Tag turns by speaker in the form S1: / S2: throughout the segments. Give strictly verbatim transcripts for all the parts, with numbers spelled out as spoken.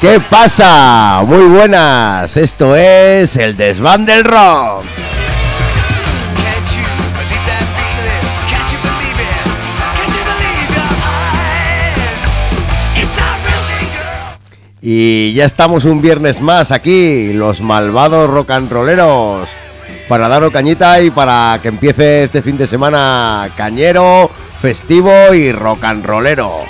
S1: ¿Qué pasa? Muy buenas, esto es el Desván del Rock. Y ya estamos un viernes más aquí, los malvados rock and rolleros, para daros cañita y para que empiece este fin de semana cañero, festivo y rock and rollero.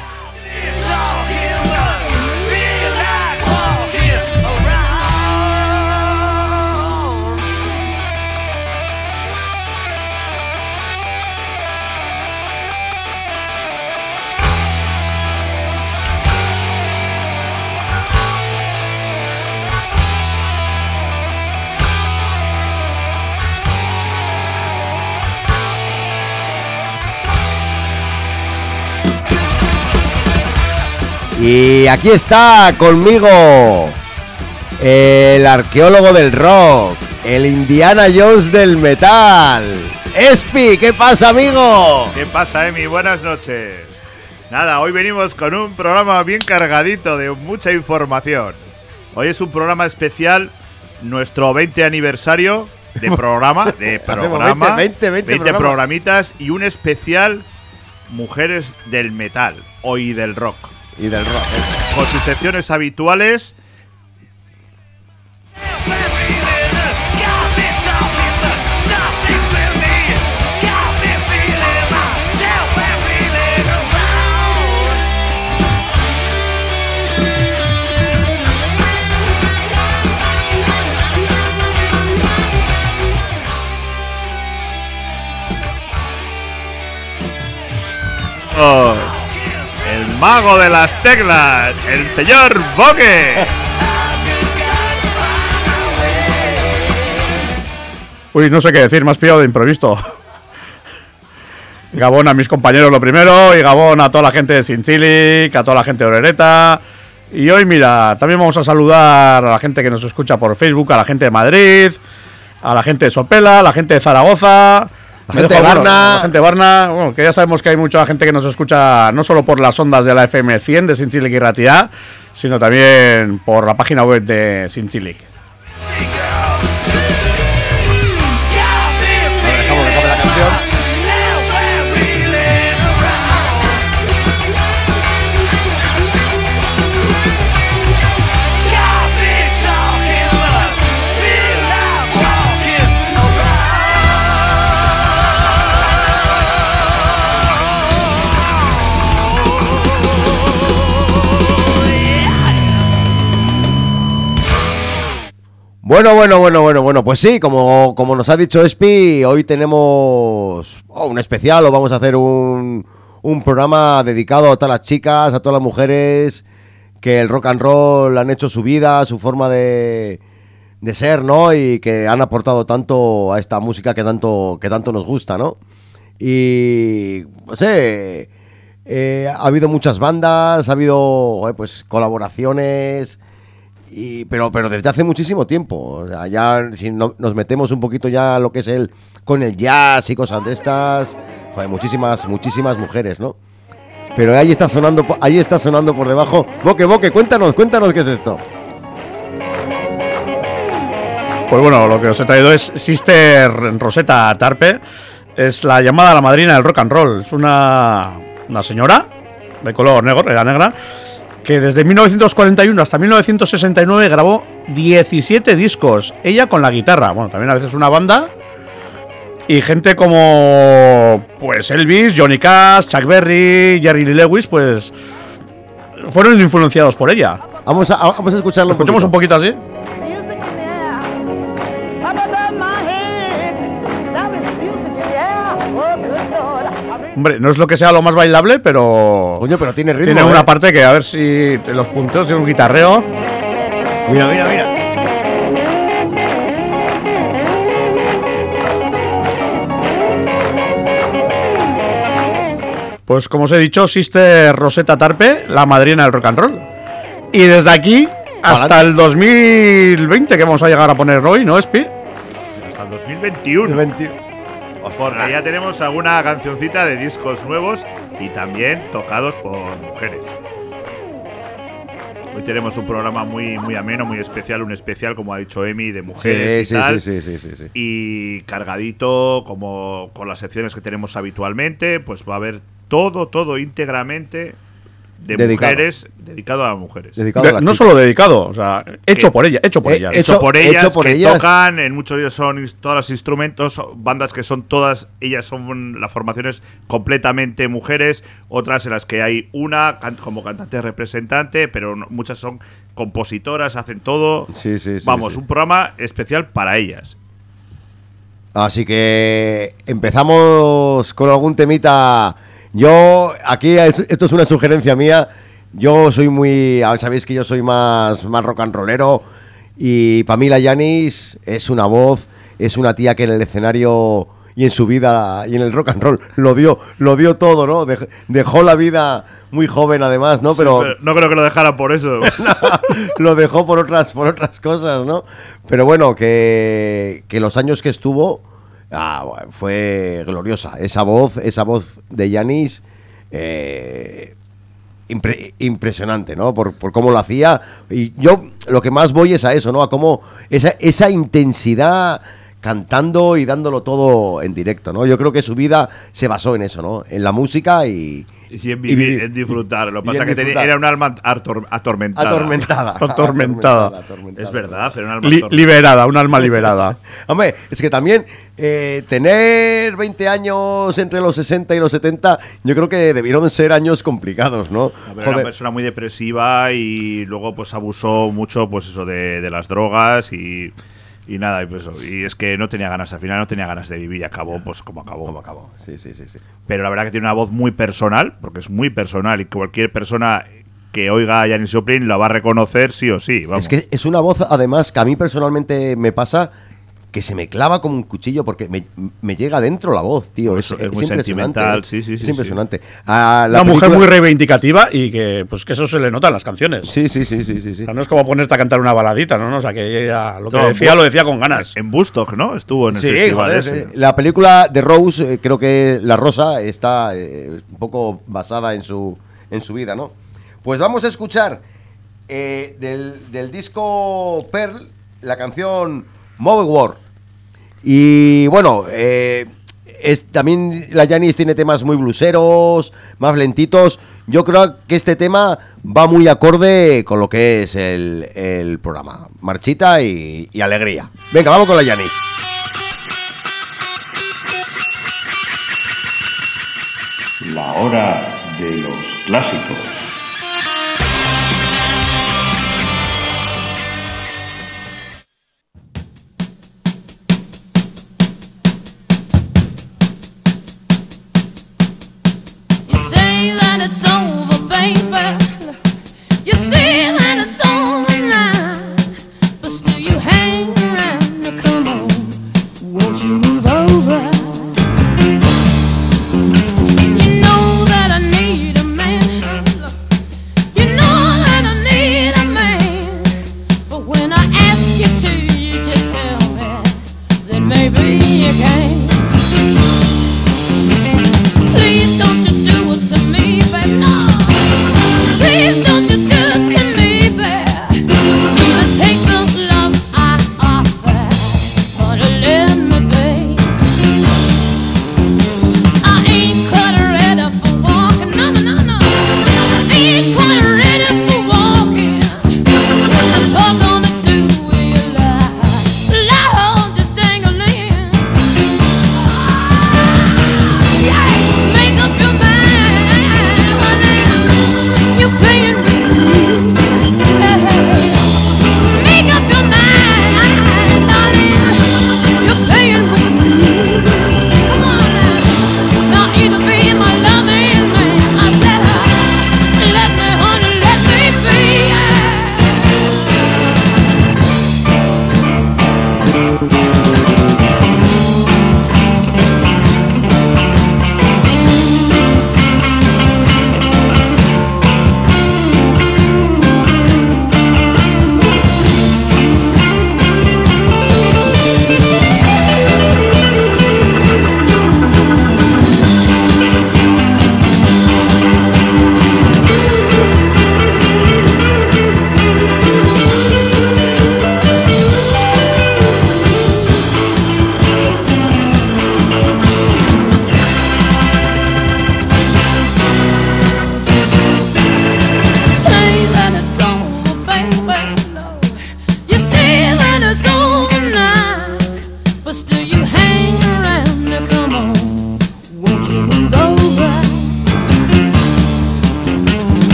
S1: Y aquí está conmigo el arqueólogo del rock, el Indiana Jones del metal, Espi. ¿Qué pasa, amigo?
S2: ¿Qué pasa, Emi? Buenas noches. Nada, hoy venimos con un programa bien cargadito de mucha información. Hoy es un programa especial, nuestro veinte aniversario de programa, de programa,
S1: veinte, veinte, veinte,
S2: veinte programitas y un especial Mujeres del Metal o y del Rock.
S1: Y del rock, ¿eh?
S2: Con sus secciones habituales. Oh. El mago de las teclas, el señor Boque.
S3: Uy, no sé qué decir, me has pillado de improviso. Gabón a mis compañeros lo primero, y Gabón a toda la gente de Sinchilic, a toda la gente de Orereta. Y hoy, mira, también vamos a saludar a la gente que nos escucha por Facebook, a la gente de Madrid, a la gente de Sopela, a la gente de Zaragoza.
S1: La gente de Barna.
S3: La gente de Barna, bueno, que ya sabemos que hay mucha gente que nos escucha no solo por las ondas de la F M cien de Sinchilic y Ratia, sino también por la página web de Sinchilic.
S1: Ahora dejamos que acabe la canción. Bueno, bueno, bueno, bueno, bueno, pues sí, como, como nos ha dicho Espi, hoy tenemos oh, un especial, o vamos a hacer un, un programa dedicado a todas las chicas, a todas las mujeres que el rock and roll han hecho su vida, su forma de, de ser, ¿no? Y que han aportado tanto a esta música que tanto, que tanto nos gusta, ¿no? Y, no sé, eh, ha habido muchas bandas, ha habido eh, pues colaboraciones... Y, pero, pero desde hace muchísimo tiempo, o sea, ya si no, nos metemos un poquito ya a lo que es el con el jazz y cosas de estas, joder, muchísimas, muchísimas mujeres, ¿no? Pero ahí está sonando, ahí está sonando por debajo. Boque, Boque, cuéntanos, cuéntanos qué es esto.
S3: Pues bueno, lo que os he traído es Sister Rosetta Tarpe, es la llamada a la madrina del rock and roll, es una, una señora de color negro, era negra, que desde mil novecientos cuarenta y uno hasta mil novecientos sesenta y nueve grabó diecisiete discos, ella con la guitarra, bueno, también a veces una banda, y gente como pues Elvis, Johnny Cash, Chuck Berry, Jerry Lee Lewis, pues fueron influenciados por ella.
S1: Vamos a, vamos a escucharlo.
S3: Escuchemos un poquito así. Hombre, no es lo que sea lo más bailable, pero...
S1: Coño, pero tiene ritmo.
S3: Tiene
S1: ¿eh?
S3: una parte que, a ver si los punteos tiene un guitarreo.
S1: Mira, mira, mira.
S3: Pues como os he dicho, Sister Rosetta Tarpe, la madrina del rock and roll. Y desde aquí hasta el dos mil veinte, que vamos a llegar a poner hoy, ¿no, Espi?
S2: Hasta el dos mil veintiuno.
S1: veintiuno.
S2: Porque ya tenemos alguna cancioncita de discos nuevos y también tocados por mujeres. Hoy tenemos un programa muy, muy ameno, muy especial, un especial, como ha dicho Emi, de mujeres
S1: sí,
S2: y
S1: sí,
S2: tal.
S1: Sí, sí, sí, sí, sí.
S2: Y cargadito, como con las secciones que tenemos habitualmente, pues va a haber todo, todo íntegramente de
S1: Dedicado.
S2: mujeres, dedicado a las mujeres.
S1: Dedicado
S3: De-
S1: a las
S3: no
S1: chicas.
S3: solo dedicado, o sea, hecho
S2: Eh,
S3: por ella, hecho por
S1: eh,
S3: ellas.
S1: hecho-
S2: Hecho por ellas,
S1: hecho por
S2: que
S1: ellas.
S2: tocan, en muchos de ellos son todos los instrumentos, bandas que son todas, ellas son las formaciones completamente mujeres, otras en las que hay una can- como cantante representante, pero no- muchas son compositoras, hacen todo.
S1: Sí, sí, sí,
S2: Vamos,
S1: sí.
S2: un programa especial para ellas.
S1: Así que empezamos con algún temita. Yo, aquí, es- esto es una sugerencia mía. Yo soy muy. ah, Sabéis que yo soy más, más rock and rollero. Y Pamela Yanis es una voz, es una tía que en el escenario y en su vida y en el rock and roll lo dio, lo dio todo, ¿no? Dej- dejó la vida muy joven, además, ¿no? Pero.
S2: Sí, pero no creo que lo dejaran por eso.
S1: Lo dejó por otras, por otras cosas, ¿no? Pero bueno, que, que los años que estuvo ah, bueno, fue gloriosa. Esa voz, esa voz de Yanis, eh, impre- impresionante, ¿no? Por, por cómo lo hacía. Y yo lo que más voy es a eso, ¿no? A cómo esa, esa intensidad cantando y dándolo todo en directo, ¿no? Yo creo que su vida se basó en eso, ¿no? En la música y...
S2: Y en vivir, en disfrutar. Lo que
S1: Y
S2: pasa
S1: en
S2: es que tenía-
S1: disfrutar.
S2: era un alma ator- atormentada.
S1: Atormentada.
S3: Atormentada.
S1: atormentada.
S2: Es verdad, era un alma
S3: Li-
S2: atormentada.
S3: liberada, un alma liberada.
S1: Hombre, es que también eh, tener veinte años entre los sesenta y los setenta, yo creo que debieron ser años complicados, ¿no?
S2: A ver, era una persona muy depresiva y luego pues abusó mucho pues eso de, de las drogas y, y nada, y, pues, eso. Y es que no tenía ganas, al final no tenía ganas de vivir y acabó pues como acabó.
S1: ¿Cómo acabó? Sí, sí, sí, sí.
S2: Pero la verdad que tiene una voz muy personal, porque es muy personal y cualquier persona que oiga a Janis Joplin la va a reconocer sí o sí. Vamos.
S1: Es que es una voz, además, que a mí personalmente me pasa que se me clava como un cuchillo porque me, me llega dentro la voz, tío. Es,
S2: Es- es
S1: es
S2: muy
S1: impresionante,
S2: sentimental,
S1: ¿eh?
S2: sí, sí, sí,
S1: Es
S2: sí.
S1: impresionante. A la
S3: Una mujer
S1: película-
S3: muy reivindicativa y que, pues, que eso se le nota en las canciones.
S1: Sí, sí, sí, sí, sí, sí.
S3: O sea, no es como ponerte a cantar una baladita, ¿no? O sea, que ella lo que
S2: No,
S3: decía
S2: bu-
S3: lo decía con ganas.
S2: En Bustock, ¿no? Estuvo en el
S1: Sí,
S2: festival
S1: joder,
S2: ese.
S1: eh, la película de Rose, eh, creo que La Rosa está eh, un poco basada en su, en su vida, ¿no? Pues vamos a escuchar eh, del, del disco Pearl la canción Move War. Y bueno, eh, es, también la Janis tiene temas muy bluseros, más lentitos. Yo creo que este tema va muy acorde con lo que es el, el programa. Marchita y, y alegría. Venga, vamos con la Janis.
S4: La hora de los clásicos.
S5: You say that it's over, baby. You say that it's over now. But still you hang around. Now come on, won't you move over? You know that I need a man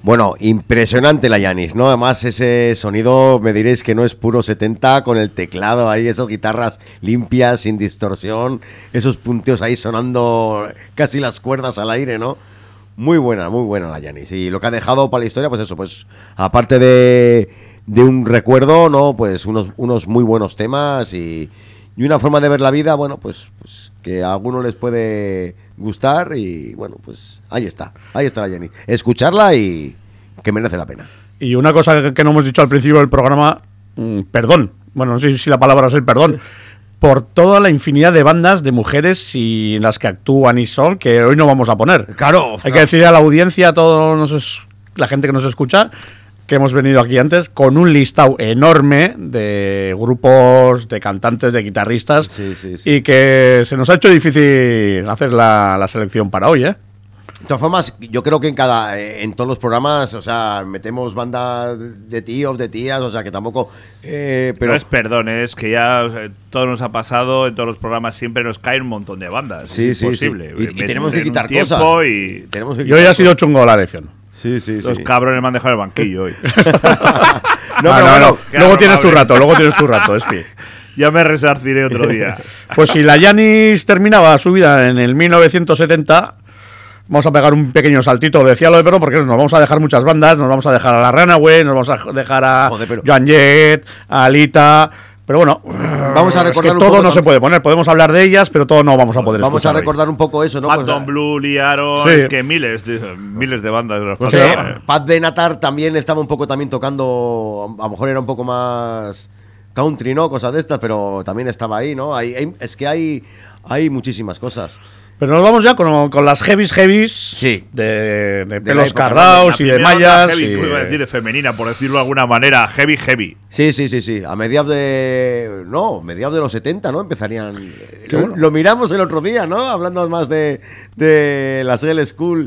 S1: Bueno, impresionante la Yanis, ¿no? Además ese sonido, me diréis que no es puro setenta, con el teclado ahí, esas guitarras limpias, sin distorsión, esos punteos ahí sonando casi las cuerdas al aire, ¿no? Muy buena, muy buena la Yanis. Y lo que ha dejado para la historia, pues eso, pues aparte de, de un recuerdo, ¿no? Pues unos, unos muy buenos temas y, y una forma de ver la vida, bueno, pues, pues que a algunos les puede gustar y bueno, pues ahí está, ahí está la Yanis. Escucharla y que merece la pena.
S3: Y una cosa que, que no hemos dicho al principio del programa, mmm, perdón, bueno, no sé si la palabra es el perdón, por toda la infinidad de bandas de mujeres y en las que actúan y son, que hoy no vamos a poner.
S1: Claro.
S3: Hay que decir a la audiencia, a toda la gente que nos escucha, que hemos venido aquí antes con un listado enorme de grupos, de cantantes, de guitarristas,
S1: sí, sí, sí.
S3: Y que se nos ha hecho difícil hacer la, la selección para hoy, ¿eh?
S1: De todas formas, yo creo que en cada, en todos los programas, o sea, metemos bandas de tíos, de tías, o sea, que tampoco... Eh, pero
S2: No es perdón, es que ya o sea, todo nos ha pasado, en todos los programas siempre nos caen un montón de bandas.
S1: Sí,
S2: es
S1: sí,
S2: imposible.
S1: sí. Y, y tenemos que quitar
S2: tiempo
S1: cosas.
S2: Y
S1: Tenemos que
S3: Y hoy ha
S1: quitar
S3: sido
S1: cosas.
S3: chungo la lección.
S1: Sí, sí,
S2: los
S1: sí.
S2: cabrones me han dejado en el banquillo hoy.
S1: No,
S3: Ah,
S1: pero
S3: no,
S1: bueno,
S3: no.
S2: qué
S3: Luego tienes tu
S2: amable.
S3: rato, luego tienes tu rato, Espi.
S2: Ya me resarciré otro día.
S3: Pues si la Yanis terminaba su vida en el mil novecientos setenta, vamos a pegar un pequeño saltito, lo decía lo de Perón, porque nos vamos a dejar muchas bandas, nos vamos a dejar a la Runaway, nos vamos a dejar a
S1: Joder, pero-
S3: Joan Jett, a Alita, pero bueno,
S1: Vamos a
S3: es
S1: recordar
S3: que
S1: un
S3: todo
S1: poco
S3: no se
S1: también-
S3: puede poner, podemos hablar de ellas, pero todo no vamos a poder
S1: Vamos a
S3: escuchar hoy.
S1: recordar un poco eso, ¿no?
S2: Phantom
S1: Pues,
S2: Blue, liaron,
S3: Sí.
S2: es que miles de, miles de bandas. de las
S3: Pues
S2: pasadas.
S3: sí.
S1: Pat Benatar también estaba un poco también tocando, a lo mejor era un poco más country, ¿no? Cosas de estas, pero también estaba ahí, ¿no? Hay, hay- es que hay, hay muchísimas cosas.
S3: Pero nos vamos ya con, con las heavies heavies
S1: Sí.
S3: de, de
S1: la
S3: pelos
S1: época,
S3: cardaos
S2: La
S3: y de
S2: primera onda
S3: mallas.
S2: Heavy,
S3: y-
S2: tú ibas a decir de femenina, por decirlo de alguna manera. Heavy, heavy.
S1: Sí, sí, sí, sí. A mediados de... No, mediados de los setenta, ¿no? Empezarían...
S3: Qué
S1: Lo,
S3: bueno.
S1: lo miramos el otro día, ¿no? Hablando más de, de la Girl School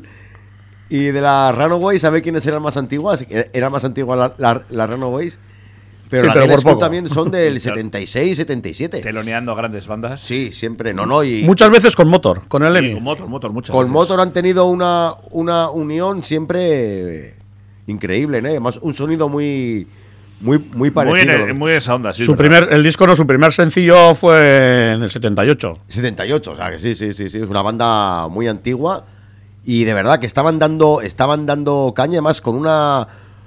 S1: y de la Runaways. ¿Sabe quiénes eran más antiguas? Eran más antiguas la, la, la Runaways. Pero
S3: Sí,
S1: la
S3: pero
S1: Girl
S3: por
S1: School
S3: poco.
S1: también son del setenta y seis, setenta y siete.
S2: Teloneando a grandes bandas.
S1: Sí, siempre. No, no. Y
S3: Muchas veces con motor, con el
S2: Sí,
S3: Emi.
S2: con motor, motor, muchas
S1: con
S2: veces.
S1: Motor han tenido una, una unión siempre eh, increíble, ¿no? Además, un sonido muy, muy, muy
S2: Muy,
S1: parecido.
S2: en, muy esa onda, sí.
S3: Su
S2: es verdad.
S3: primer, el disco no, su primer sencillo fue en el setenta y ocho.
S1: setenta y ocho, o sea que sí, sí, sí, sí, es una banda muy antigua y de verdad que estaban dando, estaban dando caña, además con una,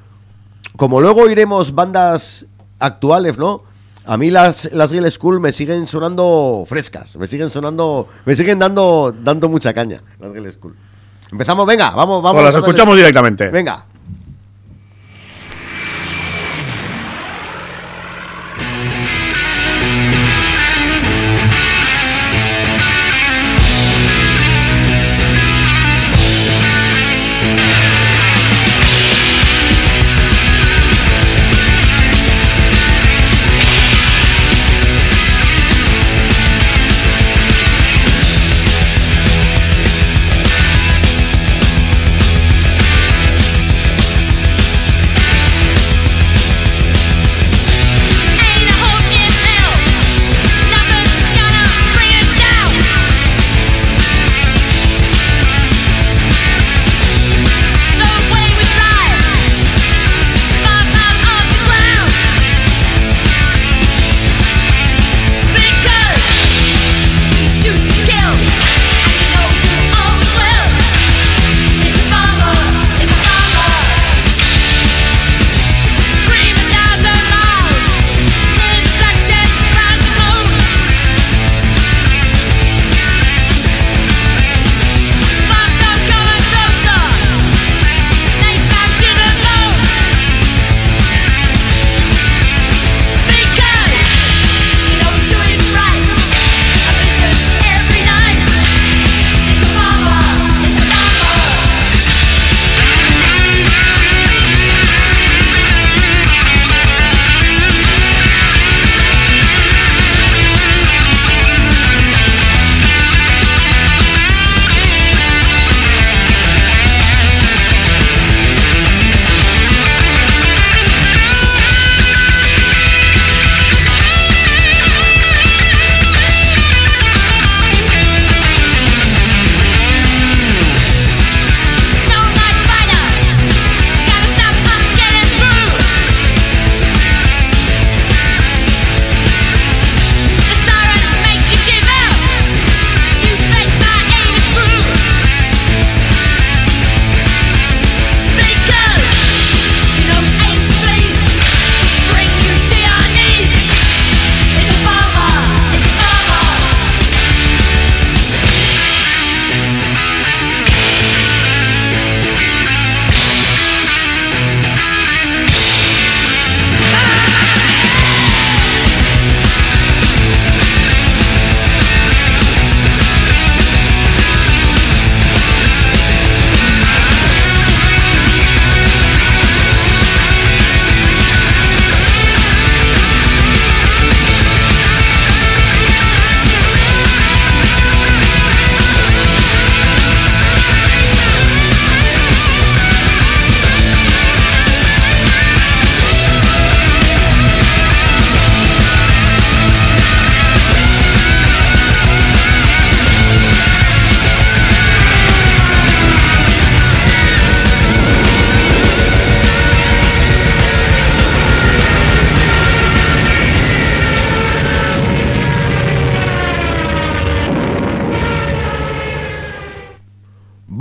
S1: como luego iremos bandas actuales, ¿no? A mí las, las Girl School me siguen sonando frescas, me siguen sonando, me siguen dando, dando mucha caña, las Girl School. Empezamos, venga, vamos, vamos.
S3: Pues las
S1: a darle-
S3: escuchamos directamente.
S1: Venga.
S5: Thank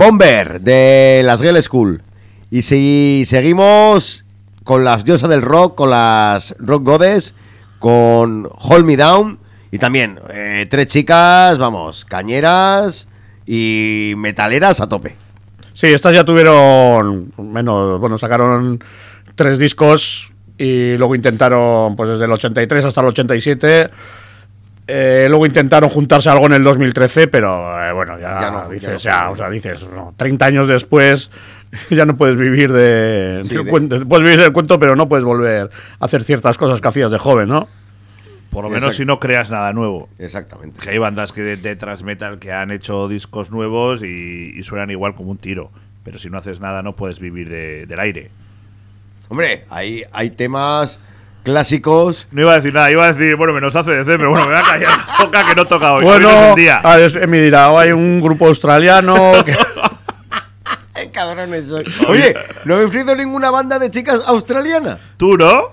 S1: Bomber de las Girl School. Y si seguimos con las diosas del rock, con las Rock Goddess, con Hold Me Down. Y también eh, tres chicas, vamos, cañeras y metaleras a tope.
S3: Sí, estas ya tuvieron menos, bueno, sacaron tres discos y luego intentaron, pues desde el ochenta y tres hasta el ochenta y siete, eh, luego intentaron juntarse algo en el dos mil trece, pero eh, bueno, ya,
S1: Ya no,
S3: dices,
S1: ya no
S3: ya, o sea, dices, no, treinta años después ya no puedes vivir de,
S1: Sí,
S3: del
S1: de-
S3: cuento, puedes vivir del cuento, pero no puedes volver a hacer ciertas cosas que hacías de joven, ¿no?
S2: Por lo menos
S1: Exacto.
S2: si no creas nada nuevo.
S1: Exactamente.
S2: Que hay bandas que de, de thrash metal que han hecho discos nuevos y, y suenan igual como un tiro. Pero si no haces nada no puedes vivir de- del aire.
S1: Hombre, hay, hay temas clásicos.
S2: No iba a decir nada, iba a decir, bueno, menos hace de pero bueno, me voy a callar la boca que no toca hoy.
S3: Bueno,
S2: hoy no es el día.
S3: a ver, me dirá, "Oh, hay un grupo australiano que-".
S1: ¡Qué cabrones soy! Oye, no me he ofrecido ninguna banda de chicas australiana.
S2: ¿Tú no?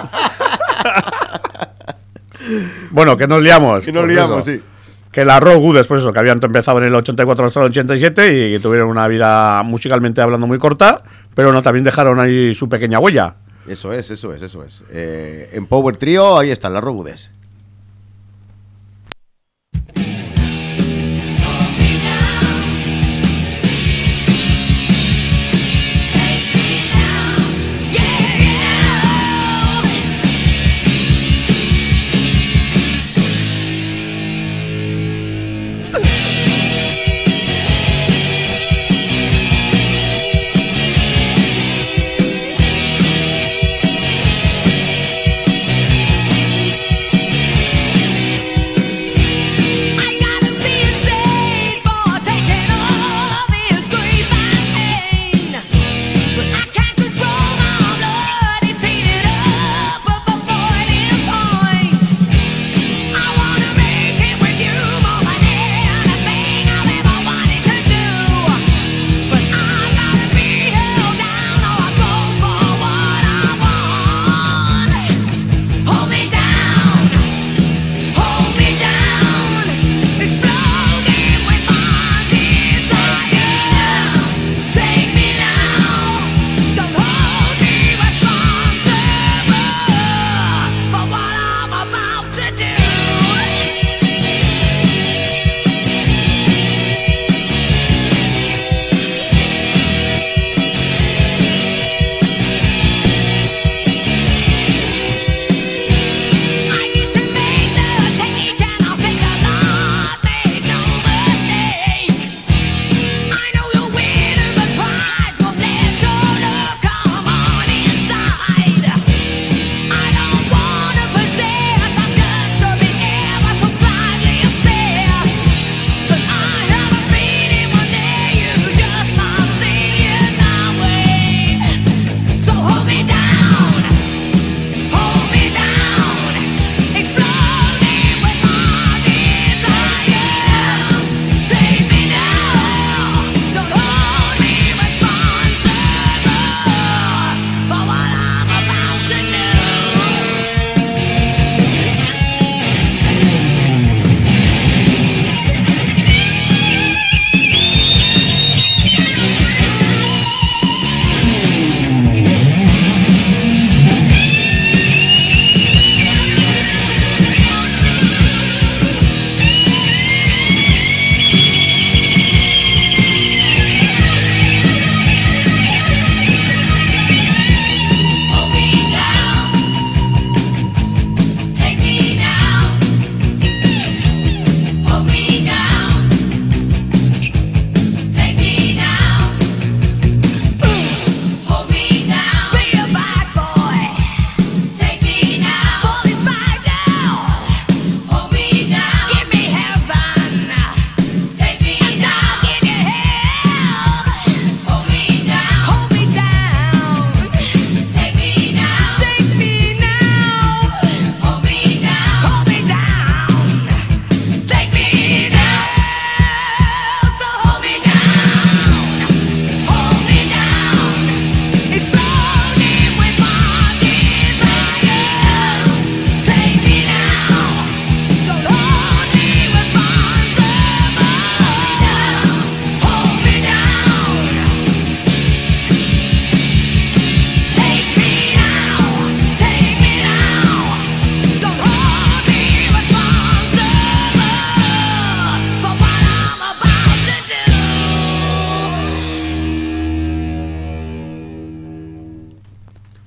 S3: Bueno, que nos liamos.
S1: Que nos
S3: pues
S1: liamos,
S3: eso.
S1: sí.
S3: Que la Rock Goddess, pues eso, que habían empezado en el ochenta y cuatro hasta el ochenta y siete y que tuvieron una vida musicalmente hablando muy corta, pero no, también dejaron ahí su pequeña huella.
S1: Eso es, eso es, eso es. Eh, en Power Trio, ahí están las Rock Goddess.
S5: Take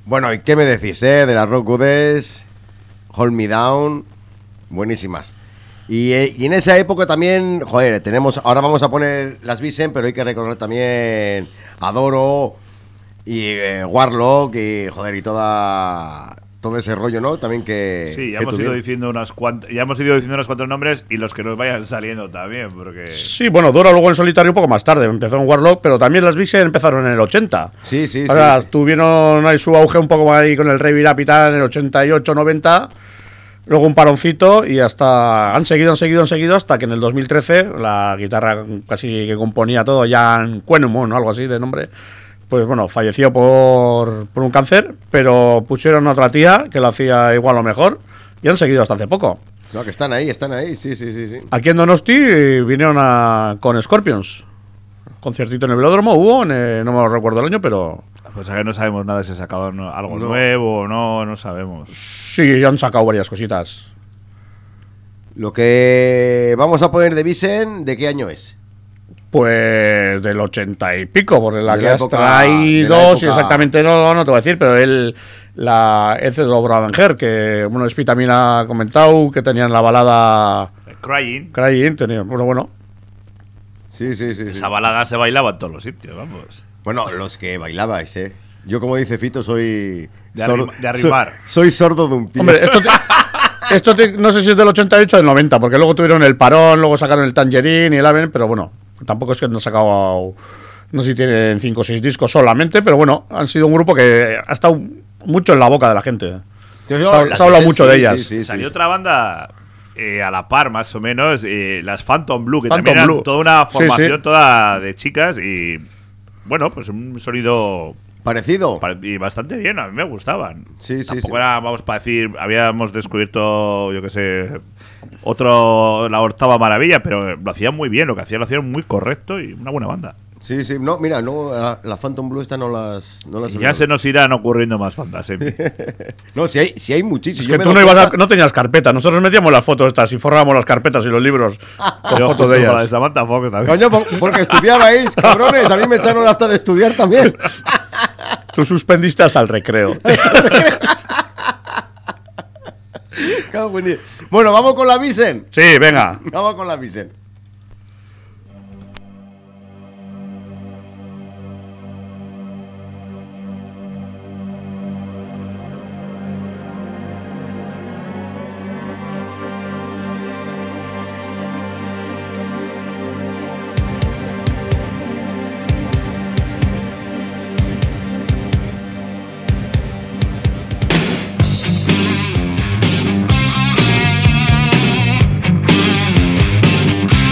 S1: Bueno, ¿y qué me decís, eh? De las Rock Goddess, Hold Me Down, buenísimas. Y, eh, y en esa época también, joder, tenemos, ahora vamos a poner las Vixen, pero hay que recordar también Adoro y eh, Warlock y, joder, y toda... todo ese rollo, ¿no? También que...
S2: Sí, ya
S1: que
S2: hemos ido
S1: tuvieron.
S2: diciendo unas cuantas, ya hemos ido diciendo unos cuantos nombres y los que nos vayan saliendo también, porque...
S3: Sí, bueno, Dora luego en solitario un poco más tarde. Empezó en Warlock, pero también las Vixen empezaron en el ochenta.
S1: Sí, sí,
S3: Ahora,
S1: sí, sí.
S3: tuvieron ahí su auge un poco ahí con el Rey Virapita en el ochenta y ocho noventa. Luego un paroncito y hasta... Han seguido, han seguido, han seguido hasta que en el dos mil trece la guitarra casi que componía todo, Jan Quenumon, ¿no? Algo así de nombre, pues bueno, falleció por, por un cáncer, pero pusieron a otra tía que lo hacía igual o mejor y han seguido hasta hace poco.
S1: No, que están ahí, están ahí, sí, sí, sí, sí.
S3: Aquí en Donosti vinieron a, con Scorpions. Conciertito en el Velódromo hubo, en, eh, no me recuerdo el año, pero...
S2: Pues que no sabemos nada si se sacado no- algo
S1: No.
S2: nuevo o no, no sabemos.
S3: Sí, ya han sacado varias cositas.
S1: Lo que vamos a poner de Vixen, ¿de qué año es?
S3: Pues del ochenta y pico, porque la
S1: De
S3: que
S1: la
S3: has
S1: época-
S3: traído,
S1: de la
S3: sí,
S1: época-
S3: exactamente no, no te voy a decir, pero él, la Ed Bradenger, que bueno, Spi también ha comentado que tenían la balada
S2: Crying.
S3: Crying, tenían, bueno, bueno.
S1: Sí, sí, sí, sí.
S2: Esa balada se bailaba en todos los sitios, vamos.
S1: Bueno, los que bailabais, ¿eh? Yo, como dice Fito, soy...
S2: De
S1: sordo-
S2: arrim- de arrimar.
S1: Soy, soy sordo de un pie.
S3: Hombre, esto, te- esto te- no sé si es del ochenta y ocho o del noventa, porque luego tuvieron el Parón, luego sacaron el Tangerine y el Aven, pero bueno, tampoco es que no han sacado, no sé si tienen cinco o seis discos solamente, pero bueno, han sido un grupo que ha estado mucho en la boca de la gente.
S1: Yo-
S3: se
S1: yo-
S3: ha-
S1: las
S3: se ha hablado
S1: Vixen,
S3: mucho
S1: sí,
S3: de
S1: sí,
S3: ellas.
S1: sí, sí,
S2: Salió
S1: sí.
S2: otra banda eh, a la par, más o menos, eh, las Phantom Blue, que
S3: Phantom
S2: también eran
S3: Blue.
S2: toda una
S3: Sí,
S2: formación
S3: sí.
S2: toda de chicas y, bueno, pues un sonido
S1: Parecido.
S2: pa- y bastante bien, a mí me gustaban.
S1: Sí, sí,
S2: Tampoco
S1: sí.
S2: era, vamos para decir, habíamos descubierto, yo qué sé, otro, la octava maravilla, pero lo hacían muy bien, lo que hacían lo hacían muy correcto y una buena banda.
S1: Sí, sí. No, mira, no, la, la Phantom Blue esta no las... No las
S2: Y ya se nos irán ocurriendo más bandas, ¿eh?
S1: No, si hay, si hay muchísimas.
S3: Es
S1: Yo
S3: que
S1: me
S3: tú
S1: he
S3: no,
S1: dado
S3: ibas a-
S1: cuenta-
S3: no tenías carpeta, nosotros metíamos las fotos estas y forrábamos las carpetas y los libros con
S2: Yo
S3: fotos
S2: junto
S3: de
S2: con la de
S3: ellas.
S2: Samantha Fox también.
S1: Coño, po- porque estudiabais, cabrones. A mí me echaron hasta de estudiar también.
S3: Tú suspendiste hasta el recreo.
S1: Cago en diez. Bueno, vamos con la Vixen.
S3: Sí, venga.
S1: Vamos con la Vixen.
S5: Thank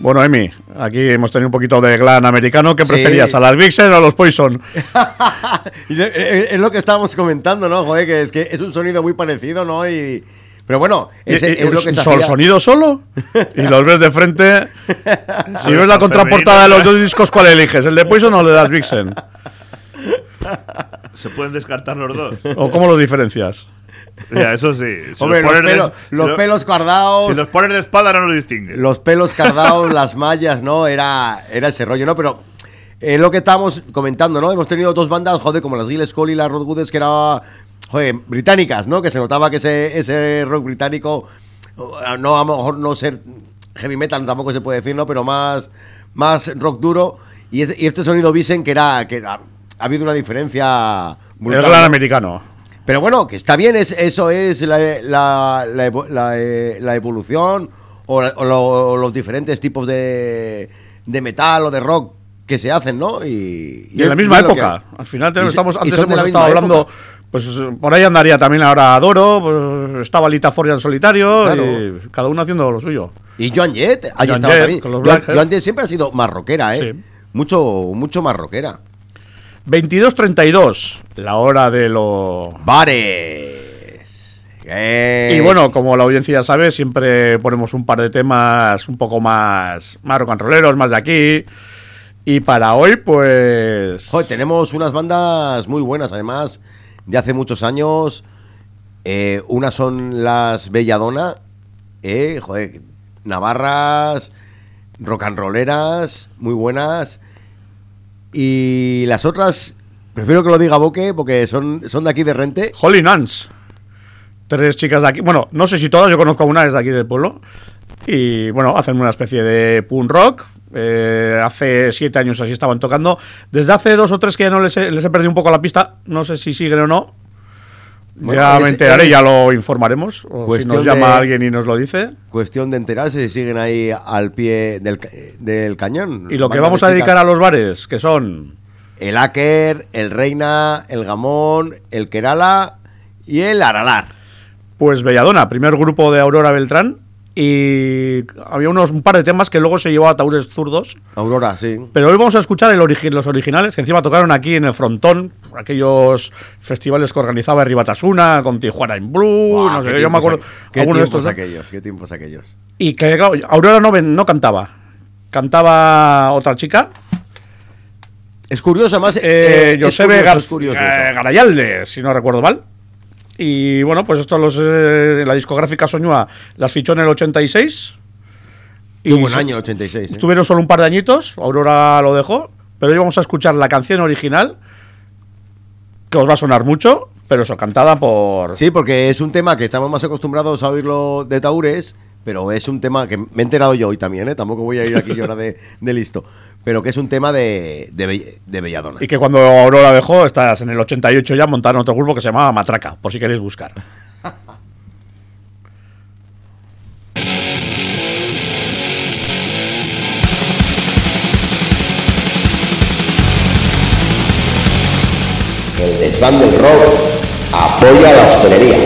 S3: Bueno, Emi, aquí hemos tenido un poquito de glam americano. ¿Qué
S1: Sí.
S3: preferías, a las Vixen o a los Poison?
S1: Y es- es es lo que estábamos comentando, ¿no? Joder, que es que es un sonido muy parecido, ¿no? Y pero bueno, es,
S3: Y- y-
S1: es lo que se
S3: sol-
S1: hacía.
S3: ¿Sonido solo? Y los ves de frente. Si ves la
S2: Con
S3: contraportada de
S2: femenino,
S3: los dos discos, ¿cuál eliges? ¿El de Poison o el de las Vixen?
S2: Se pueden descartar los dos.
S3: ¿O cómo lo diferencias?
S2: Ya, eso sí. Si
S1: Hombre, los,
S2: pones de-
S1: pelos,
S2: si
S1: los
S2: lo-
S1: pelos cardados,
S2: Si los pones de espalda no los distingues.
S1: los pelos cardados, las mallas, ¿no? Era, era ese rollo, ¿no? Pero es lo que estábamos comentando, ¿no? Hemos tenido dos bandas, joder, como las Gil Scott y las Rodwoods, que era, joder, británicas, ¿no? Que se notaba que ese, ese rock británico, no, a lo mejor no ser heavy metal, tampoco se puede decir, ¿no? Pero más, más rock duro. Y, es- y este sonido Vixen, que era, que era- ha habido una diferencia
S3: El
S1: brutal,
S3: glam
S1: ¿no?
S3: americano.
S1: Pero bueno, que está bien, es, eso es la, la, la, evo- la, eh, la evolución o, la- o lo- o los diferentes tipos de, de metal o de rock que se hacen, ¿no? Y,
S3: Y en la
S1: es-
S3: misma
S1: es lo
S3: época.
S1: que-
S3: Al final
S1: y
S3: tenemos,
S1: so-
S3: estamos,
S1: y
S3: antes
S1: son de
S3: hemos
S1: la
S3: estado
S1: misma
S3: hablando.
S1: época.
S3: Pues por ahí andaría también ahora Doro, pues, estaba Lita Ford en solitario,
S1: Claro.
S3: y cada uno haciendo lo suyo.
S1: Y Joan Jett, ahí
S3: Joan
S1: estaba
S3: Jett,
S1: también.
S3: con los
S1: Joan,
S3: Blackhead.
S1: Joan Jett siempre ha sido más rockera, ¿eh?
S3: Sí.
S1: Mucho, mucho más rockera.
S3: veintidós treinta y dos, la hora de lo.
S1: Bares. Eh,
S3: Y bueno, como la audiencia ya sabe, siempre ponemos un par de temas un poco más, más rock and rolleros, más de aquí. Y para hoy, pues.
S1: Joder, tenemos unas bandas muy buenas, además, de hace muchos años. Eh, unas son las Belladona, eh, joder, navarras, rock and rolleras, muy buenas. Y las otras, prefiero que lo diga Boque, porque son, son de aquí de Rente.
S3: Holy Nuns. Tres chicas de aquí. Bueno, no sé si todas, yo conozco a una, es de aquí del pueblo. Y bueno, hacen una especie de punk rock. Eh, hace siete años así estaban tocando. Desde hace dos o tres que ya no les he, les he perdido un poco la pista. No sé si siguen o no.
S1: Bueno,
S3: ya
S1: es-
S3: me enteraré,
S1: es-
S3: ya lo informaremos. O si
S1: Cuestión
S3: nos llama
S1: de-
S3: alguien y nos lo dice.
S1: Cuestión de enterarse si siguen ahí al pie del, ca- del cañón.
S3: Y lo que
S1: Bandas
S3: vamos
S1: de
S3: a
S1: chicas.
S3: dedicar a los bares, que son
S1: El Aker, el Reina, el Gamón, el Kerala y el Aralar.
S3: pues Belladona, primer grupo de Aurora Beltrán. Y había unos un par de temas que luego se llevó a Taures Zurdos.
S1: Aurora, sí.
S3: Pero hoy vamos a escuchar el origi- los originales, que encima tocaron aquí en el Frontón, aquellos festivales que organizaba Ribatasuna, con Tijuana in Blue,
S1: Buah,
S3: no sé,
S1: qué
S3: yo me
S1: tiempos
S3: acuerdo.
S1: aqu- Qué
S3: alguno de
S1: tiempos
S3: estos, ¿no?
S1: aquellos, qué tiempos aquellos.
S3: Y que, claro, Aurora no, ven- no cantaba, cantaba otra chica,
S1: Es curioso, además.
S3: eh,
S1: eh, es
S3: Josebe
S1: curioso,
S3: Gar-
S1: es curioso
S3: eh,
S1: eso.
S3: Garayalde, si no recuerdo mal. Y bueno, pues esto los, eh, la discográfica Soñua las fichó en el ochenta y seis.
S1: Qué buen
S3: se-
S1: año el ochenta y seis. ¿eh?
S3: Estuvieron solo un par de añitos, Aurora lo dejó, pero hoy vamos a escuchar la canción original, que os va a sonar mucho, pero eso, cantada por...
S1: Sí, porque es un tema que estamos más acostumbrados a oírlo de Taures, pero es un tema que me he enterado yo hoy también, ¿eh? Tampoco voy a ir aquí yo ahora de, de listo. Pero que es un tema de, de, Be- de Belladona.
S3: Y que cuando Aurora dejó, estás en el ochenta y ocho ya, montaron otro grupo que se llamaba Matraca, por si queréis buscar.
S6: El desván del rock apoya la hostelería.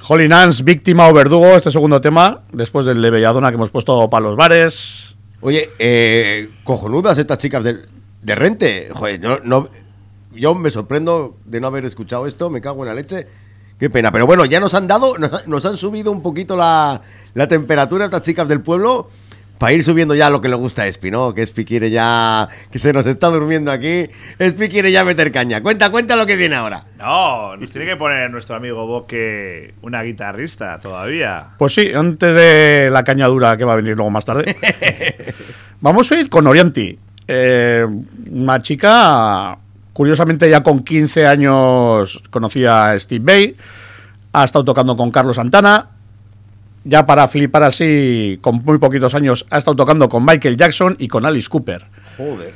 S3: Holy Nance, Víctima o Verdugo, este segundo tema, después del de Belladona que hemos puesto para los bares.
S1: Oye, eh, cojonudas estas chicas de, de Rente. Joder, no, no, yo me sorprendo de no haber escuchado esto, me cago en la leche. Qué pena, pero bueno, ya nos han dado, nos, nos han subido un poquito la, la temperatura estas chicas del pueblo. Para ir subiendo ya lo que le gusta a Espi, ¿no? Que Espi quiere ya... Que se nos está durmiendo aquí. Espi quiere ya meter caña. Cuenta, cuenta lo que viene ahora.
S2: No, nos tiene que poner nuestro amigo Boque una guitarrista todavía.
S3: Pues sí, antes de la cañadura que va a venir luego más tarde. Vamos a ir con Orianti. Eh, una chica, curiosamente ya con quince años conocía a Steve Vai. Ha estado tocando con Carlos Santana. Ya para flipar así, con muy poquitos años, ha estado tocando con Michael Jackson y con Alice Cooper.
S1: Joder.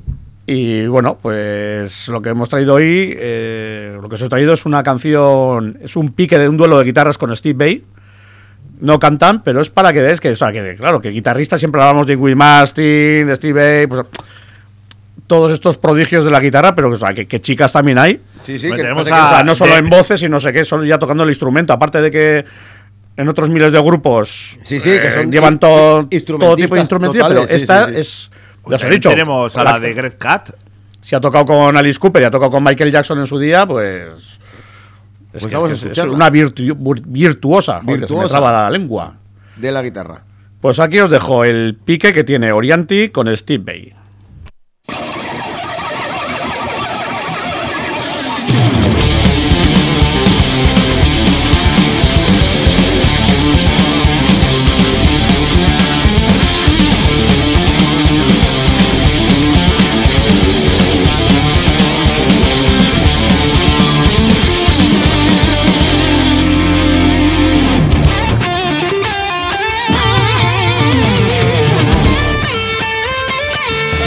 S3: Y bueno, pues lo que hemos traído hoy, eh, lo que os he traído es una canción, es un pique de un duelo de guitarras con Steve Vai. No cantan, pero es para que veáis que, o sea, que claro, que guitarristas siempre hablamos de Will Mastin, de Steve Vai, pues todos estos prodigios de la guitarra, pero o sea, que, que chicas también hay.
S1: Sí, sí,
S2: Pues
S1: que
S2: tenemos
S1: pasa que-
S2: a-
S3: O sea, no solo
S2: de-
S3: en voces, sino sé qué, solo ya tocando el instrumento. Aparte de que en otros miles de grupos
S1: Sí, sí, que
S3: eh,
S1: son
S3: llevan
S1: in-
S3: todo,
S1: instrumentistas
S3: todo tipo de instrumentos,
S1: totales,
S3: pero
S1: sí,
S3: esta
S1: sí, sí.
S3: es, ya os he
S2: También
S3: dicho,
S2: tenemos a la de Greg Cat.
S3: si ha tocado con Alice Cooper y ha tocado con Michael Jackson en su día, pues es,
S1: Pues
S3: que,
S1: vamos
S3: es,
S1: a
S3: que es
S1: escucharla.
S3: una virtu- vir- virtuosa, porque se me
S1: Virtuosa.
S3: traba la lengua.
S1: de la guitarra.
S3: Pues aquí os dejo el pique que tiene Orianti con Steve Vai.
S5: Thank you.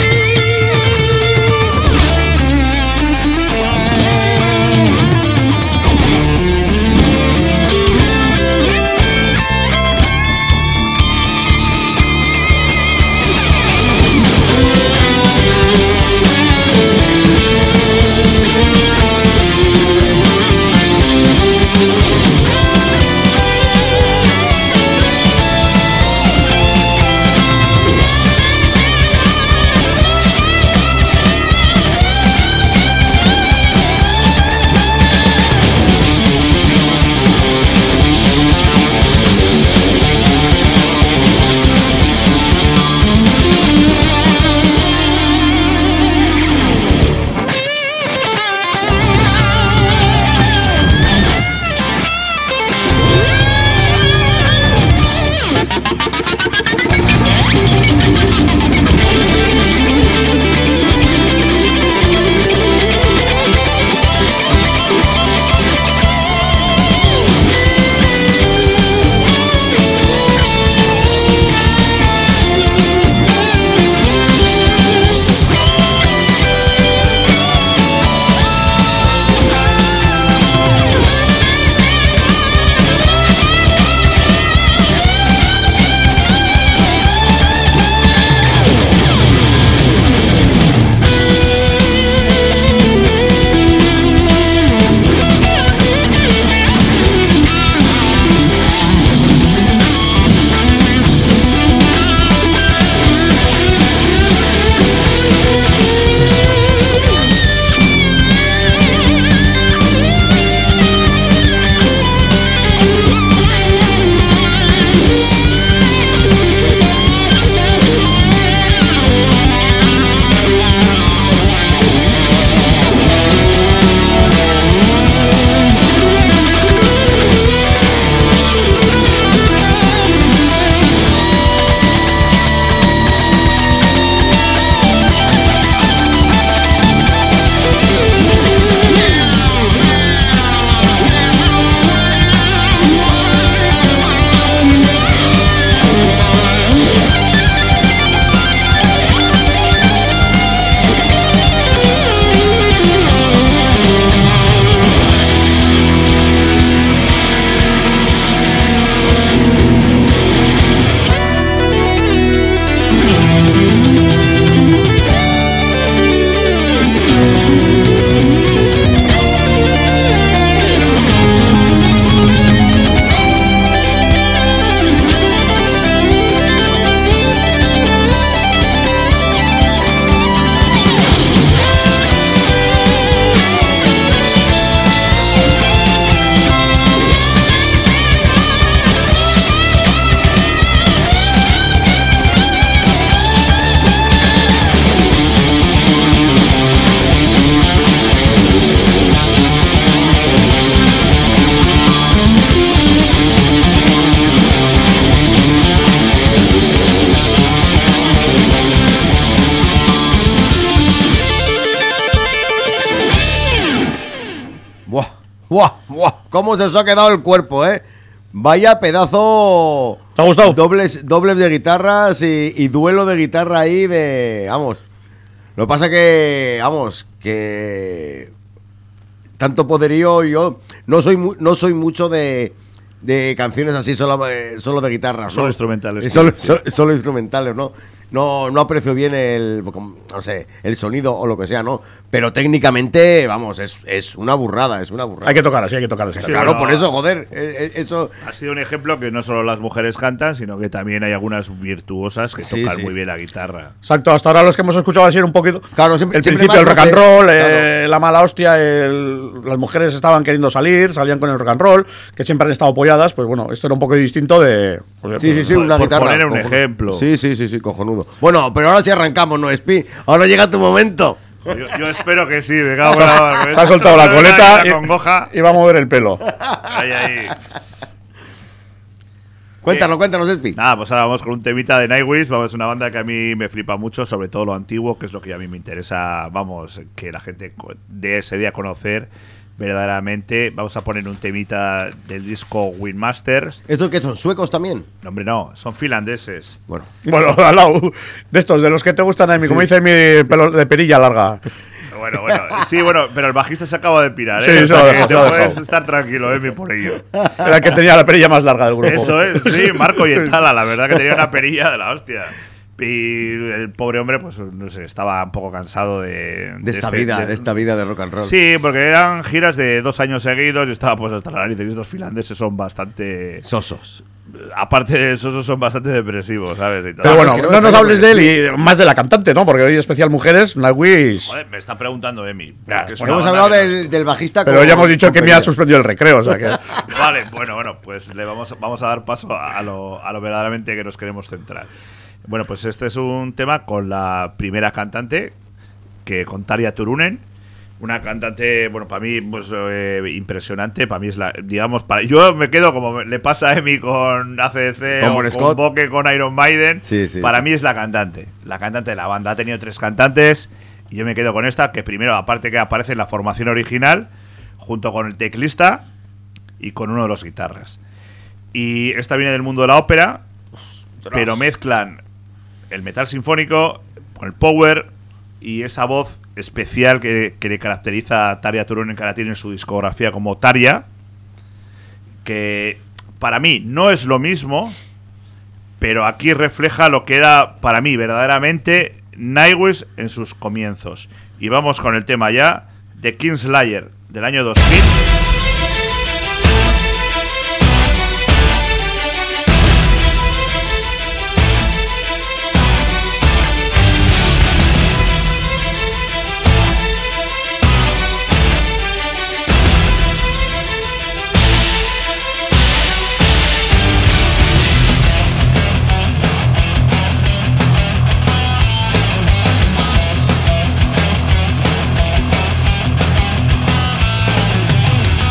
S1: ¡Buah! ¡Buah! ¿Cómo se os ha quedado el cuerpo, eh? Vaya pedazo.
S3: ¿Te ha gustado?
S1: Dobles, dobles de guitarras y, y duelo de guitarra ahí de. Vamos. Lo que pasa que. Vamos, que. Tanto poderío, yo no soy mu- no soy mucho de, de canciones así solo, eh, solo de guitarra.
S2: Solo
S1: ¿no?
S2: instrumentales.
S1: Eh, Solo, solo, solo instrumentales, ¿no? No, no aprecio bien el, no sé, el sonido o lo que sea, ¿no? Pero técnicamente, vamos, es, es una burrada, es una burrada.
S3: Hay que tocar así, hay que tocar así.
S2: Sí,
S1: Claro,
S2: bueno,
S1: por eso, joder, eh, eh, eso...
S2: Ha sido un ejemplo que no solo las mujeres cantan, sino que también hay algunas virtuosas que
S1: Sí,
S2: tocan
S1: sí.
S2: muy bien la guitarra.
S3: Exacto, hasta ahora los que hemos escuchado así era un poquito.
S1: Claro, siempre-
S3: el
S1: siempre
S3: principio del
S1: más
S3: rock and
S1: voces,
S3: roll,
S1: claro.
S3: eh, la mala hostia, el- las mujeres estaban queriendo salir, salían con el rock and roll, que siempre han estado apoyadas. Pues bueno, esto era un poco distinto de. Pues,
S1: Sí, sí, sí,
S2: por-
S1: una
S2: por
S1: guitarra.
S2: poner un
S1: cojonudo.
S2: ejemplo.
S1: Sí, sí, sí, sí, cojonudo. Bueno, pero ahora sí arrancamos, ¿no, Espi? Ahora llega tu momento.
S2: Yo, yo espero que sí, me cago en la-
S3: Se ha soltado la coleta
S2: La congoja.
S3: y, y va a mover el pelo.
S2: Ahí, ahí.
S1: Cuéntanos, cuéntanos, Espi.
S2: Nada, pues ahora vamos con un temita de Nightwish. Vamos, es una banda que a mí me flipa mucho, sobre todo lo antiguo, que es lo que a mí me interesa, vamos, que la gente co- de ese día conocer verdaderamente. Vamos a poner un temita del disco Windmasters.
S1: ¿Estos que son suecos también?
S2: No, hombre, no, son finlandeses.
S1: Bueno,
S3: Bueno, al lado de estos, de los que te gustan a mí, como dice mi pelo de perilla larga.
S2: Bueno, bueno, sí, bueno, pero el bajista se acaba de pirar, ¿eh?
S3: Sí,
S2: O
S3: se
S2: sea
S3: lo ha
S2: que
S3: dejado,
S2: te
S3: se lo ha
S2: puedes
S3: dejado.
S2: estar tranquilo, Emi, por ello.
S3: Era el que tenía la perilla más larga del grupo.
S2: Eso es, sí, Marco Yentala, la verdad que tenía una perilla de la hostia. Y el pobre hombre, pues no sé, estaba un poco cansado de.
S1: de esta
S2: este-
S1: vida,
S2: de-
S1: de esta vida de rock and roll.
S2: Sí, porque eran giras de dos años seguidos y estaba pues hasta la nariz. Y estos finlandeses son bastante.
S1: Sosos.
S2: Aparte de eso, son bastante depresivos, ¿sabes? Y tal.
S3: Pero bueno,
S1: es que no
S3: no,
S1: me
S3: nos
S1: extraña
S3: hables de
S1: porque-
S3: él y más de la cantante, ¿no? Porque hoy especial mujeres, Nightwish.
S2: Joder, me está preguntando Emi.
S3: Ya,
S2: porque es
S3: bueno,
S2: una
S1: Hemos
S2: banda
S1: hablado
S2: que no
S1: del, del bajista.
S3: Pero
S1: con-
S3: ya hemos dicho
S1: con
S3: que me ha
S1: perilla.
S3: suspendido el recreo, o sea que.
S2: Vale, bueno, bueno, pues le vamos, vamos a dar paso a lo, a lo verdaderamente que nos queremos centrar. Bueno, pues este es un tema con la primera cantante, que con Tarja Turunen, una cantante, bueno, para mí, pues eh, impresionante, para mí es la, digamos, para yo me quedo como le pasa a Emi con A C D C
S1: Con
S2: o
S1: Bon
S2: con
S1: Scott.
S2: Boke con Iron Maiden,
S1: Sí, sí,
S2: para
S1: sí.
S2: mí es la cantante, la cantante de la banda. Ha tenido tres cantantes y yo me quedo con esta, que primero, aparte que aparece en la formación original, junto con el teclista y con uno de los guitarras. Y esta viene del mundo de la ópera, pero mezclan el metal sinfónico con el power y esa voz especial que, que le caracteriza a Tarja Turunen, que ahora tiene en su discografía como Tarja, que para mí no es lo mismo, pero aquí refleja lo que era para mí verdaderamente Nightwish en sus comienzos. Y vamos con el tema ya de Kingslayer del año dos mil.
S5: Thank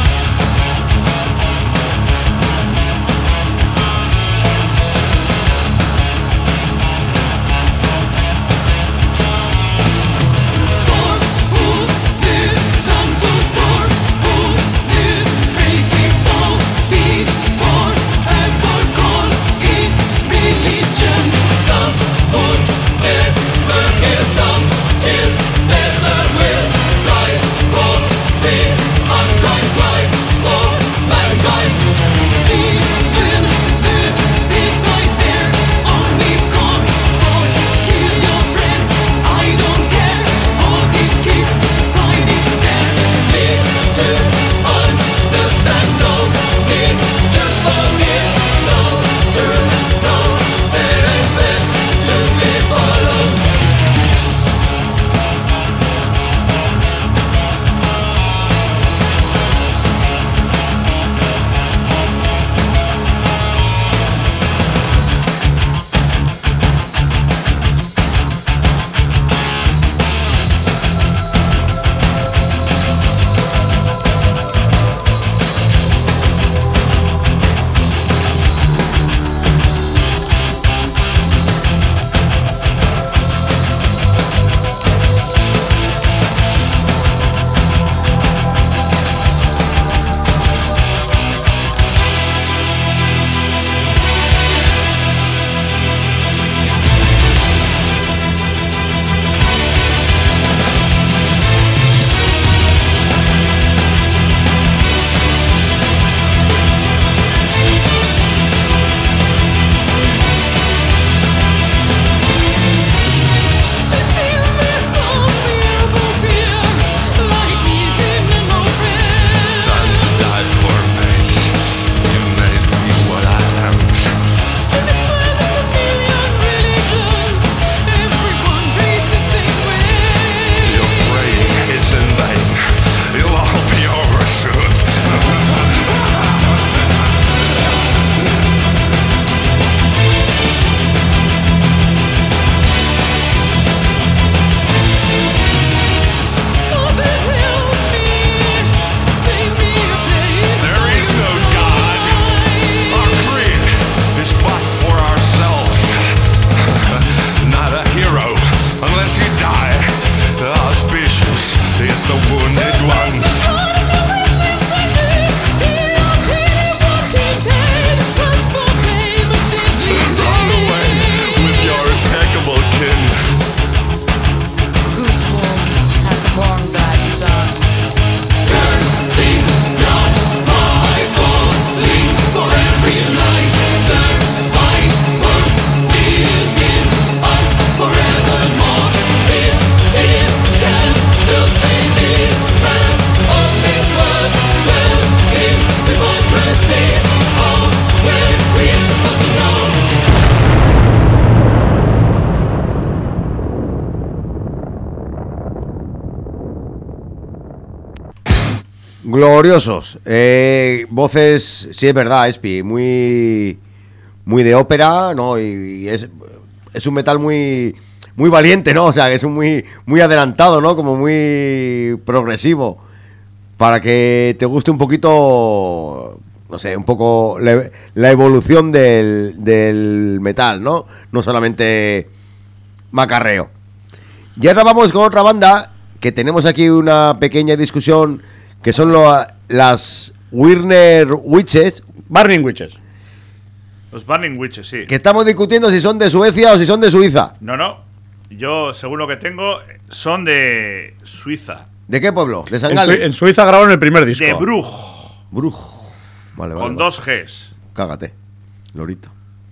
S1: Gloriosos. Eh, voces, sí es verdad, Espi, muy, muy de ópera, ¿no? Y, y es, es un metal muy, muy valiente, ¿no? O sea, que es un muy, muy adelantado, ¿no? Como muy progresivo. Para que te guste un poquito, no sé, un poco la, la evolución del, del metal, ¿no? No solamente macarreo. Y ahora vamos con otra banda que tenemos aquí una pequeña discusión, que son lo, las Warner Witches.
S3: Burning Witches.
S2: Los Burning Witches, sí.
S1: Que estamos discutiendo si son de Suecia o si son de Suiza.
S2: No, no. Yo, según lo que tengo, son de Suiza.
S1: ¿De qué pueblo? ¿De San
S3: En, Sui-
S1: Galen?
S3: en Suiza grabaron el primer disco.
S2: De Brugg.
S1: Brugg. Vale, vale.
S2: Con
S1: vale.
S2: dos Gs.
S1: Cágate, Lorito.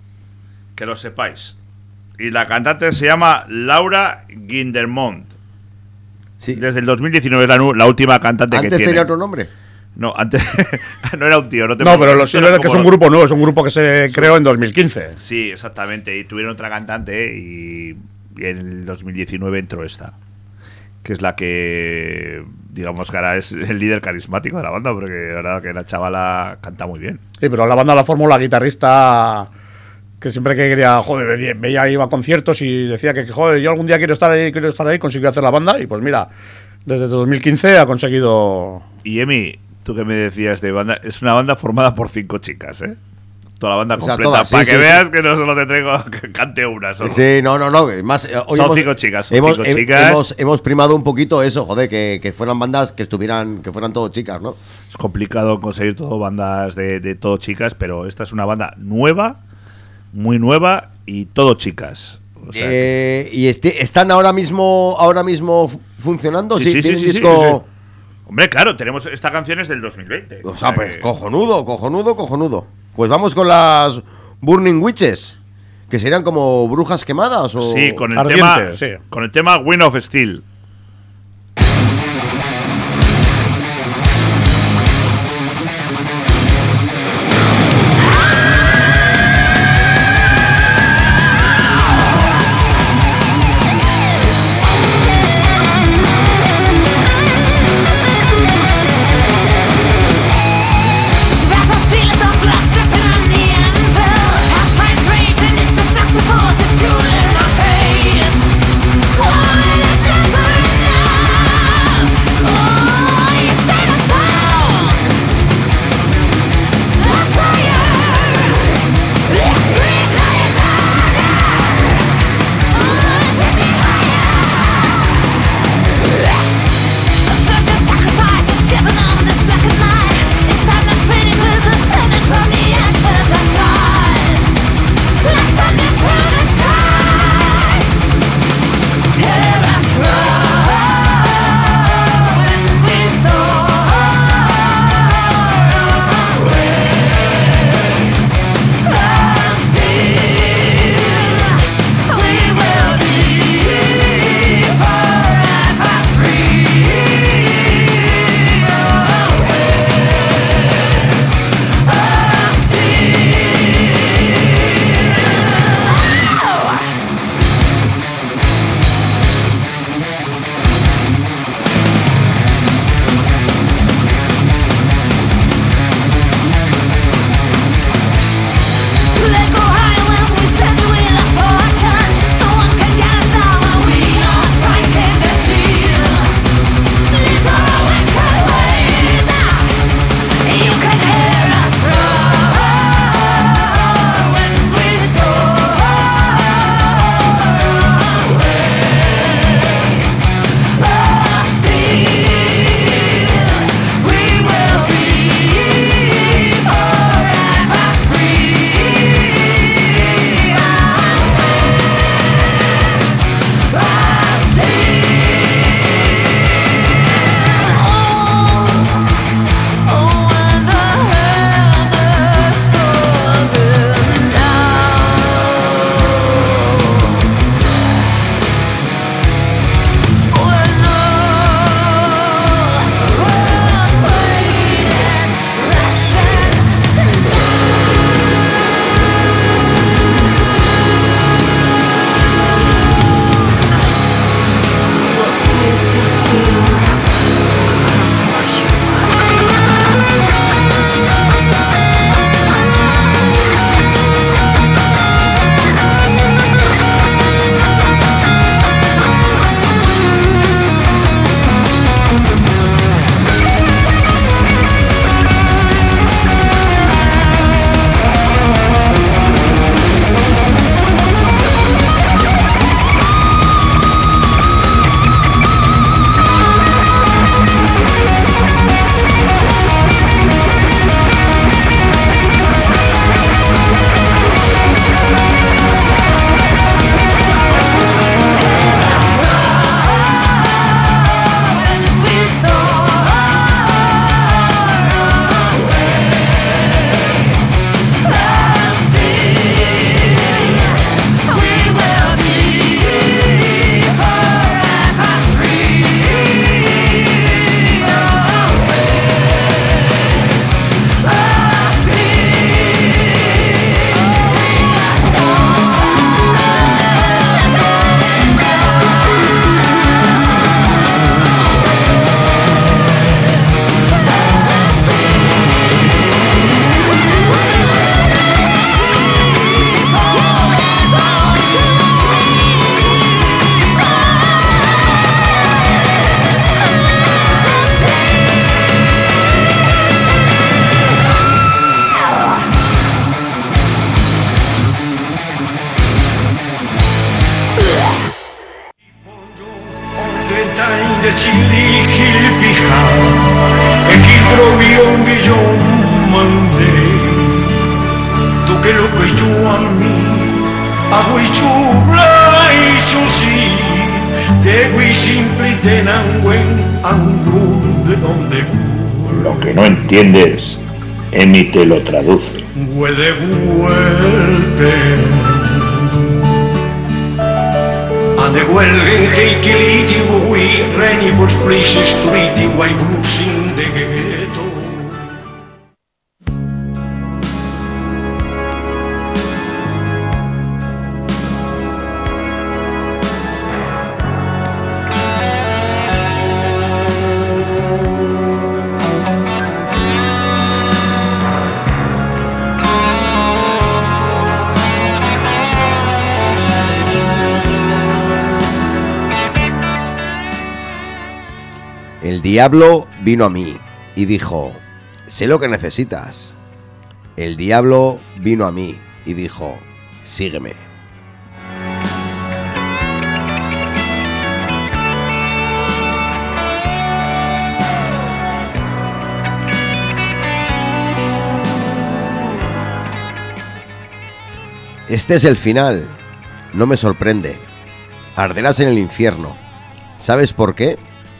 S2: Que lo sepáis. Y la cantante se llama Laura Guindermont.
S1: Sí.
S2: Desde el dos mil diecinueve es la, nu- la última cantante que
S1: ¿Antes
S2: tiene.
S1: tenía otro nombre?
S2: No, antes no era un tío. No, te
S3: No,
S2: preocupes,
S3: pero lo
S2: esto
S3: cierto
S2: no
S3: es que es
S2: como
S3: un
S2: lo-
S3: grupo nuevo, es un grupo que se creó en dos mil quince.
S2: Sí, exactamente. Y tuvieron otra cantante y, y en el dos mil diecinueve entró esta. Que es la que, digamos que ahora es el líder carismático de la banda, porque la verdad que la chavala canta muy bien.
S3: Sí, pero la banda la formó la guitarrista que siempre que quería, joder, veía- veía, iba a conciertos y decía que, joder, yo algún día quiero estar ahí, quiero estar ahí, consiguió hacer la banda y pues mira, desde dos mil quince ha conseguido...
S2: Y Emi, tú que me decías de banda, es una banda formada por cinco chicas, ¿eh? Toda la banda
S1: O sea,
S2: completa.
S1: todas, sí,
S2: para que
S1: sí,
S2: veas
S1: sí.
S2: que no solo te traigo que cante una solo.
S1: Sí, no, no, no. Más, eh, hoy
S2: Son
S1: hemos-
S2: cinco chicas, son
S1: hemos,
S2: cinco
S1: he-
S2: chicas.
S1: Hemos, hemos primado un poquito eso, joder, que, que fueran bandas que estuvieran, que fueran todo chicas, ¿no?
S2: Es complicado conseguir todo bandas de, de todo chicas, pero esta es una banda nueva, muy nueva y todo chicas. O sea que-
S1: Eh, y este- están ahora mismo, ahora mismo fu- funcionando. Sí,
S2: Sí, sí,
S1: ¿Tienen
S2: sí, sí,
S1: disco?
S2: sí, sí. Hombre, claro, tenemos esta canción es del dos mil veinte.
S1: O sea, pues
S2: que-
S1: cojonudo, cojonudo, cojonudo. Pues vamos con las Burning Witches, que serían como brujas quemadas o.
S2: Sí, con el
S3: Ardientes,
S2: tema
S3: sí.
S2: con el tema Wind of Steel.
S5: It's a
S7: chili hilpija, ejidro millón millón mandé, tú que lo que yo a mí, hago y chubla y chusi, de güey simple tenan buen ando de donde.
S4: Lo que no entiendes, Emi te lo traduce.
S7: Huele vuelve. And the Welgen Heikiliti we Renny was places street white blues in the ghetto.
S1: El diablo vino a mí y dijo, sé lo que necesitas. El diablo vino a mí y dijo, sígueme. Este es el final. No me sorprende. Arderás en el infierno. ¿Sabes por qué?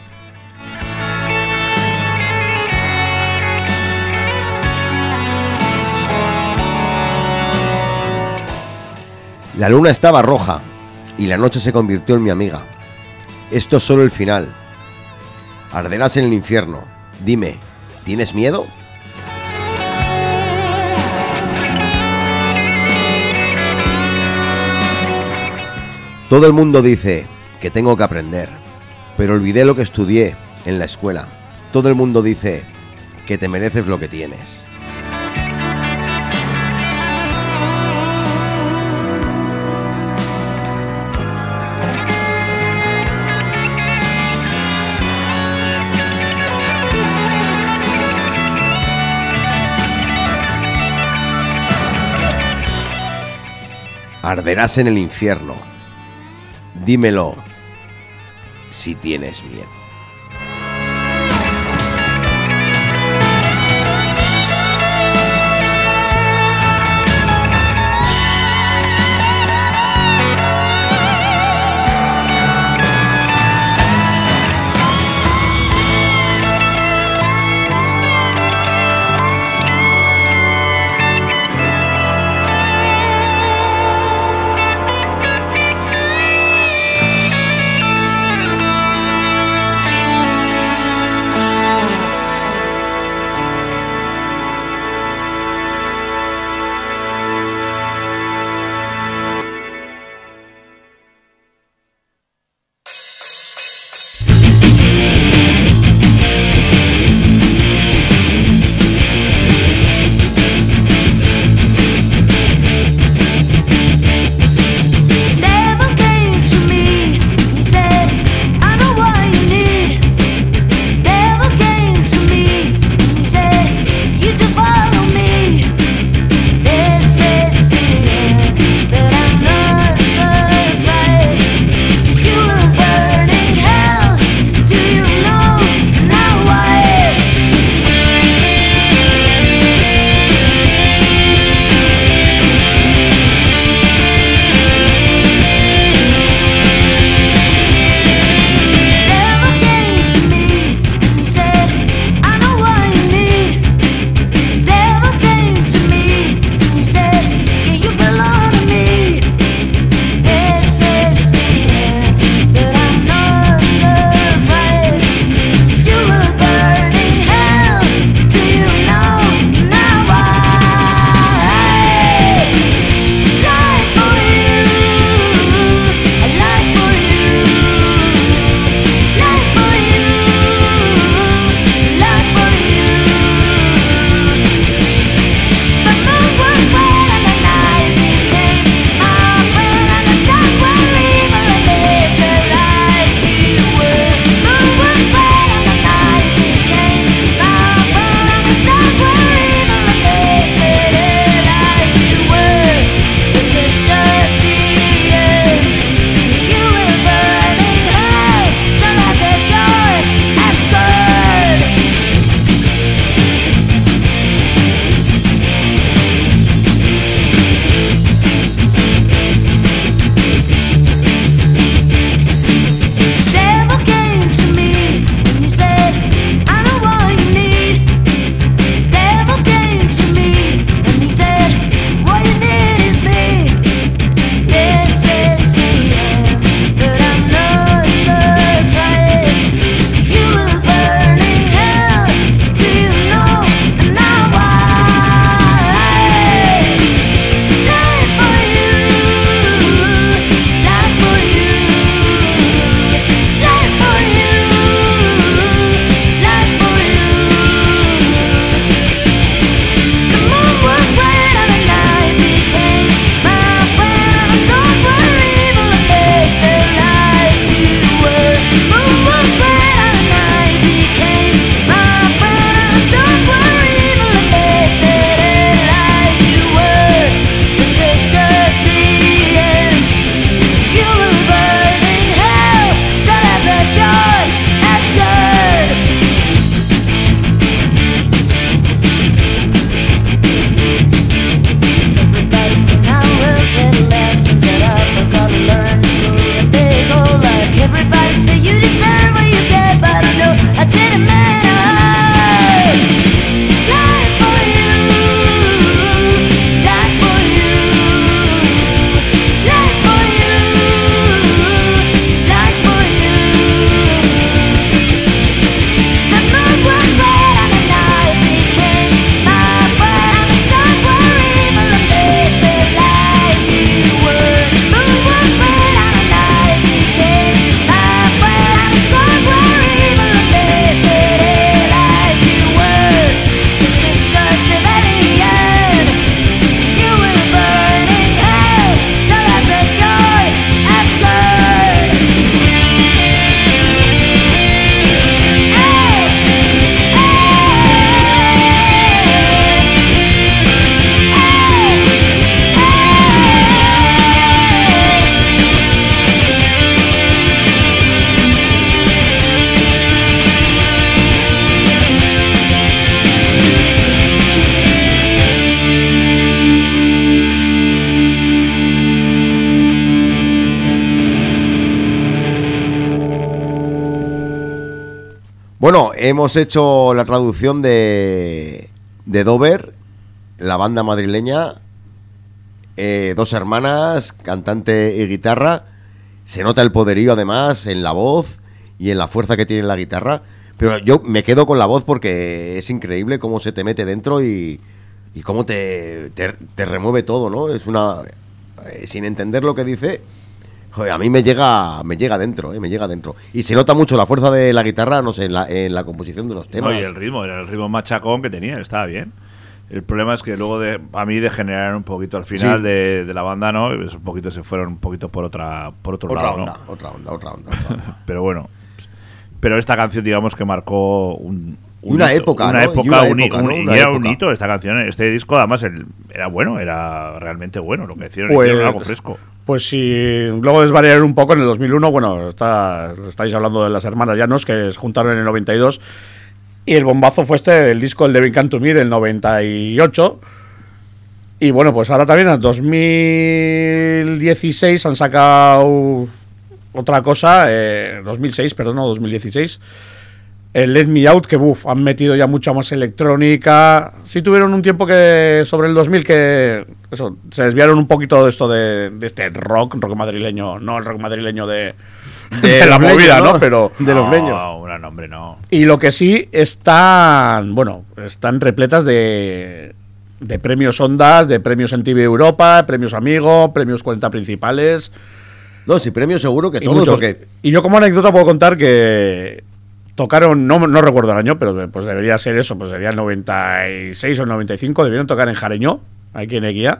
S1: La luna estaba roja y la noche se convirtió en mi amiga. Esto es solo el final. Arderás en el infierno. Dime, ¿tienes miedo? Todo el mundo dice que tengo que aprender, pero olvidé lo que estudié en la escuela. Todo el mundo dice que te mereces lo que tienes. Arderás en el infierno. Dímelo si tienes miedo. Bueno, hemos hecho la traducción de, de Dover, la banda madrileña, eh, dos hermanas, cantante y guitarra. Se nota el poderío además en la voz y en la fuerza que tiene la guitarra. Pero yo me quedo con la voz porque es increíble cómo se te mete dentro y, y cómo te, te, te remueve todo, ¿no? Es una... Eh, sin entender lo que dice... Joder, a mí me llega me llega dentro, eh, me llega dentro. Y se nota mucho la fuerza de la guitarra, no sé, en la, en la composición de los temas.
S2: No, y el ritmo, era el ritmo machacón que tenía, estaba bien. El problema es que luego, de, a mí, degeneraron un poquito al final
S1: Sí.
S2: de, de la banda, ¿no? Un poquito se fueron un poquito por otra por otro
S1: Otra
S2: lado,
S1: onda,
S2: ¿no?
S1: otra onda, otra onda, otra onda.
S2: Pero bueno, pero esta canción, digamos que marcó un, un
S1: Una
S2: hito,
S1: época,
S2: una
S1: ¿no?
S2: época,
S1: Y una
S2: un,
S1: época,
S2: un-
S1: ¿no?
S2: y
S1: Una
S2: era un
S1: época.
S2: hito esta canción, este disco además el- era bueno, era realmente bueno lo que hicieron,
S3: Pues-
S2: hicieron algo fresco.
S3: Pues si luego desvariar un poco, en el dos mil uno, bueno, está, estáis hablando de las hermanas Llanos, que se juntaron en el noventa y dos, y el bombazo fue este, el disco, el de Devil Come to Me, del noventa y ocho. Y bueno, pues ahora también en dos mil dieciséis han sacado otra cosa, eh, dos mil seis, perdón, no, dos mil dieciséis, el Let Me Out, que buf, han metido ya mucha más electrónica. Sí tuvieron un tiempo que sobre el dos mil que eso, se desviaron un poquito de esto de, de este rock, rock madrileño, no el rock madrileño de, de la
S1: los
S3: movida,
S1: leños,
S3: ¿no? Pero
S1: de los leños.
S2: No, un nombre no.
S3: y lo que sí están, bueno, están repletas de de premios Ondas, de premios M T V Europa, premios Amigo, premios cuarenta principales.
S1: No, sí, premio seguro que
S3: Y,
S1: todos,
S3: muchos.
S1: porque...
S3: Y yo como anécdota puedo contar que tocaron, no, no recuerdo el año, pero de- pues debería ser eso, pues sería el noventa y seis o el noventa y cinco, debieron tocar en Jareñó, aquí en Eguía.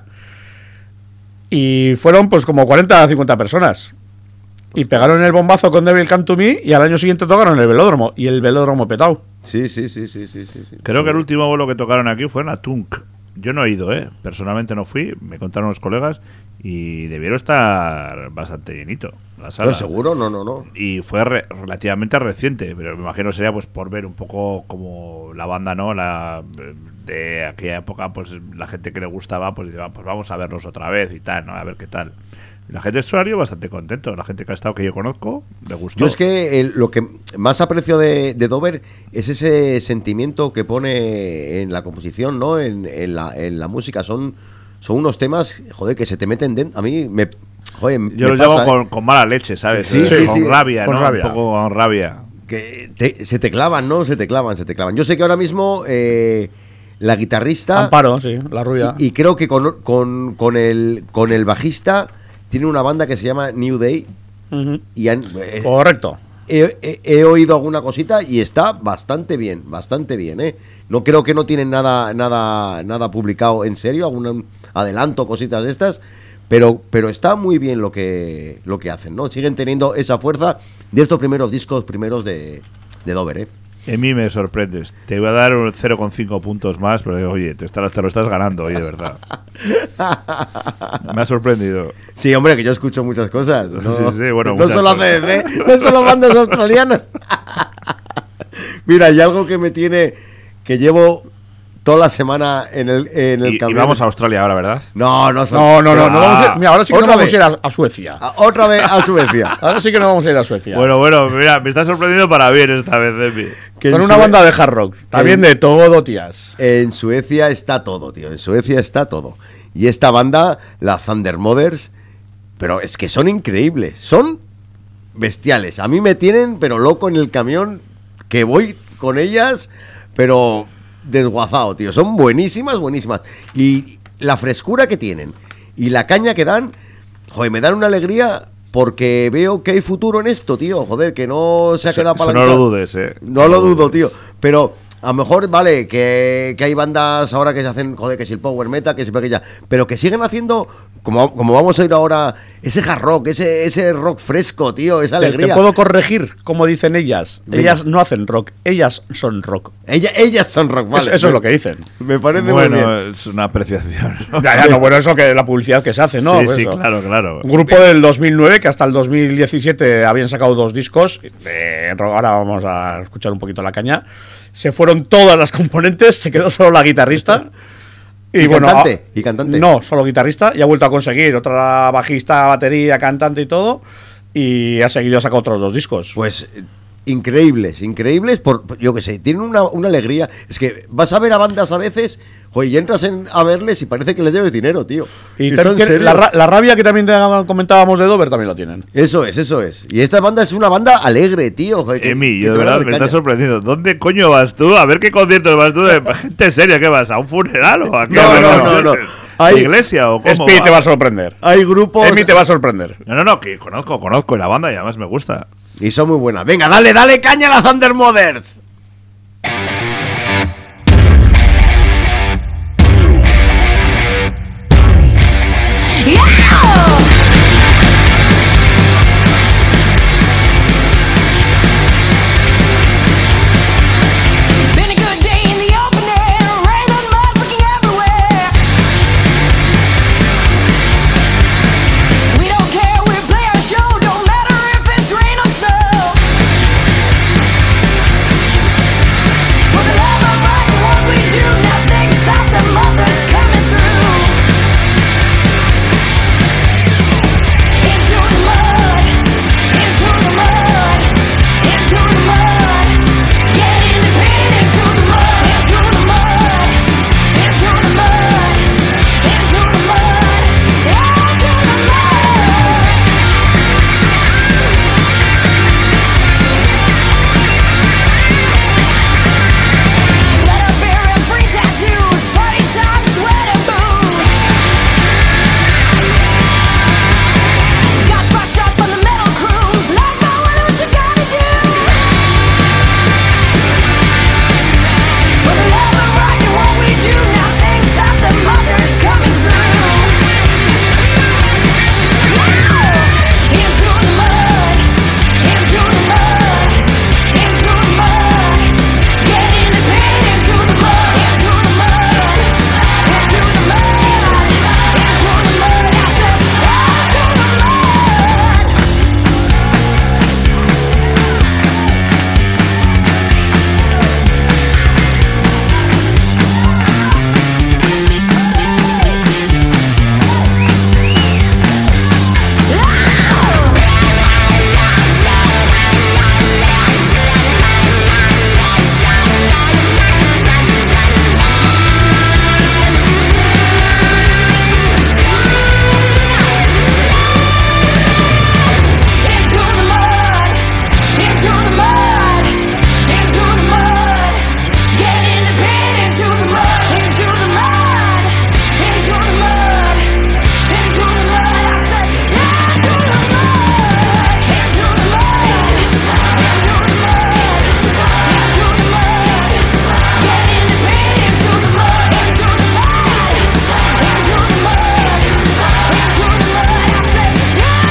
S3: Y fueron pues como cuarenta a cincuenta personas. Y pegaron el bombazo con Devil Come to Me y al año siguiente tocaron en el velódromo. Y el velódromo petado.
S1: Sí, sí, sí, sí, sí, sí, sí.
S2: Creo que el último bolo que tocaron aquí fue en la Tunk. Yo no he ido, ¿eh? Personalmente no fui, me contaron los colegas y debieron estar bastante llenito la sala.
S1: No, seguro, no, no, no.
S2: Y fue re- relativamente reciente, pero me imagino sería pues por ver un poco como la banda, ¿no? La de aquella época, pues la gente que le gustaba, pues dice, "Ah, pues vamos a verlos otra vez y tal, ¿no? A ver qué tal." Y la gente salió bastante contento, la gente que ha estado que yo conozco, le gustó.
S1: Yo es que el- lo que más aprecio de, de Dover es ese sentimiento que pone en la composición, ¿no? En, en la, en la música. Son, son unos temas, joder, que se te meten dentro. A mí me... Joder,
S2: Yo
S1: me
S2: los
S1: pasa,
S2: llamo
S1: ¿eh?
S2: con, con mala leche, ¿sabes?
S1: Sí,
S2: Eh,
S1: sí,
S2: con
S1: sí.
S2: rabia,
S3: Con
S2: ¿no?
S3: rabia.
S2: Un poco con rabia.
S1: Que te- se te clavan, ¿no? Se te clavan, se te clavan. Yo sé que ahora mismo eh, la guitarrista...
S3: Amparo, sí, la rubia.
S1: Y, y creo que con, con, con, el, con el bajista tiene una banda que se llama New Day.
S3: Ujú.
S1: Y han, eh,
S3: Correcto.
S1: he, he- he oído alguna cosita y está bastante bien, bastante bien, ¿eh? No creo que no tienen nada, nada, nada publicado en serio, algún adelanto, cositas de estas, pero, pero está muy bien lo que, lo que hacen, ¿no? Siguen teniendo esa fuerza de estos primeros discos primeros de, de Dover, ¿eh?
S2: A mí me sorprendes. Te voy a dar un cero coma cinco puntos más, pero oye, te, estás- te lo estás ganando, oye, de verdad. Me ha sorprendido.
S1: Sí, hombre, que yo escucho muchas cosas. No,
S2: Sí, sí, bueno,
S1: no
S2: muchas
S1: solo
S2: cosas.
S1: A C D C, no solo bandas australianas. Mira, y algo que me tiene, que llevo toda la semana en el, en el
S2: Y, y
S1: camión.
S2: vamos a Australia ahora, ¿verdad?
S1: No, no, son-
S3: No, no, no, no
S2: Ah.
S3: vamos a ir- mira, ahora sí que no
S1: Otra
S3: vamos
S1: vez.
S3: a ir a, a Suecia.
S1: Ah, otra vez a Suecia.
S3: Ahora sí que no vamos a ir a Suecia.
S2: Bueno, bueno, mira, me está sorprendiendo para bien esta vez, Demi.
S1: Que
S3: Con
S1: en
S3: una
S1: Sue-
S3: banda de hard rock. También
S1: en-
S3: de todo, tías.
S1: En Suecia está todo, tío. En Suecia está todo. Y esta banda, la Thunder Mothers, pero es que son increíbles. Son bestiales. A mí me tienen, pero loco en el camión, que voy con ellas, pero desguazado, tío. Son buenísimas, buenísimas. Y la frescura que tienen y la caña que dan, joder, me dan una alegría porque veo que hay futuro en esto, tío. Joder, que no se ha
S2: Eso-
S1: quedado
S2: eso
S1: para
S2: no lo dudes, eh.
S1: No lo dudo, tío. Pero a lo mejor, vale, que, que hay bandas ahora que se hacen, joder, que si el power metal, que si aquella, pero que siguen haciendo, como, como vamos a ir ahora, ese hard rock, ese, ese rock fresco, tío, esa
S3: Te,
S1: alegría.
S3: te puedo corregir, como dicen ellas.
S1: Venga.
S3: Ellas no hacen rock, ellas son rock.
S1: Ella- ellas son rock, vale.
S3: Eso, eso es lo que dicen.
S1: Me parece muy bien.
S2: Bueno, es una apreciación, ¿no?
S3: Ya, ya, no, bueno, eso que la publicidad que se hace, ¿no?
S2: sí,
S3: Pues
S2: sí,
S3: eso.
S2: claro, claro.
S3: Un grupo del dos mil nueve que hasta el dos mil diecisiete habían sacado dos discos. Eh, ahora vamos a escuchar un poquito la caña. Se fueron todas las componentes, se quedó solo la guitarrista.
S1: ¿Y cantante?
S3: ah,
S1: ¿Y cantante?
S3: No, solo guitarrista. Y ha vuelto a conseguir otra bajista, batería, cantante y todo. Y ha seguido sacando otros dos discos.
S1: Pues increíbles, increíbles, por, yo que sé, tienen una, una alegría. Es que vas a ver a bandas a veces, joder, y entras en, a verles y parece que les debes dinero, tío.
S3: Y
S1: Esto
S3: también
S1: en serio.
S3: la, ra- la rabia que también te comentábamos de Dover también lo tienen.
S1: Eso es, eso es. Y esta banda es una banda alegre, tío. Joder, que-
S2: Emi,
S1: que
S2: yo de
S1: te van a
S2: verdad
S1: dar
S2: me está
S1: caña.
S2: sorprendiendo. ¿Dónde coño vas tú? A ver qué conciertos vas tú de gente seria. ¿Qué vas? ¿A un funeral o a qué?
S1: No,
S2: ¿A
S1: no,
S2: qué?
S1: no, no.
S2: ¿A
S1: Hay-
S2: iglesia o cómo?
S3: Espi te va a sorprender.
S1: Hay grupos
S3: Emi te va a sorprender.
S2: No, no, no, que conozco, conozco la banda y además me gusta.
S1: y son muy buenas. Venga, dale, dale caña a la Thunder Mothers.
S5: Been a good day in the open air, rain and mud looking everywhere. We don't care, we play our show, don't matter if it's rain or snow. For the love of art and what we do, nothing stops the mothers coming through. Into the mud, into the mud, into the mud. Get in the pit, into the mud, into the mud, into the mud, into the mud, into the mud. Blood up beer and free tattoos, party time, sweat and booze. Got fucked up on the metal cruise, last night what you gotta do? For the love of rock and what we do, nothing stops the mothers coming through. Into the mud, into the mud, into the mud. Get in the pit, into the mud, into the mud, into the mud, into the mud. I said, into the mud. Into the mud, into the mud, into the mud. Get in the pit, into the mud, into the mud, into the mud, into the mud. I said, into the mud, into the mud, into the mud, into the mud. Get in the pit, into the mud, into the mud, into the mud, into the mud. I said, into the mud.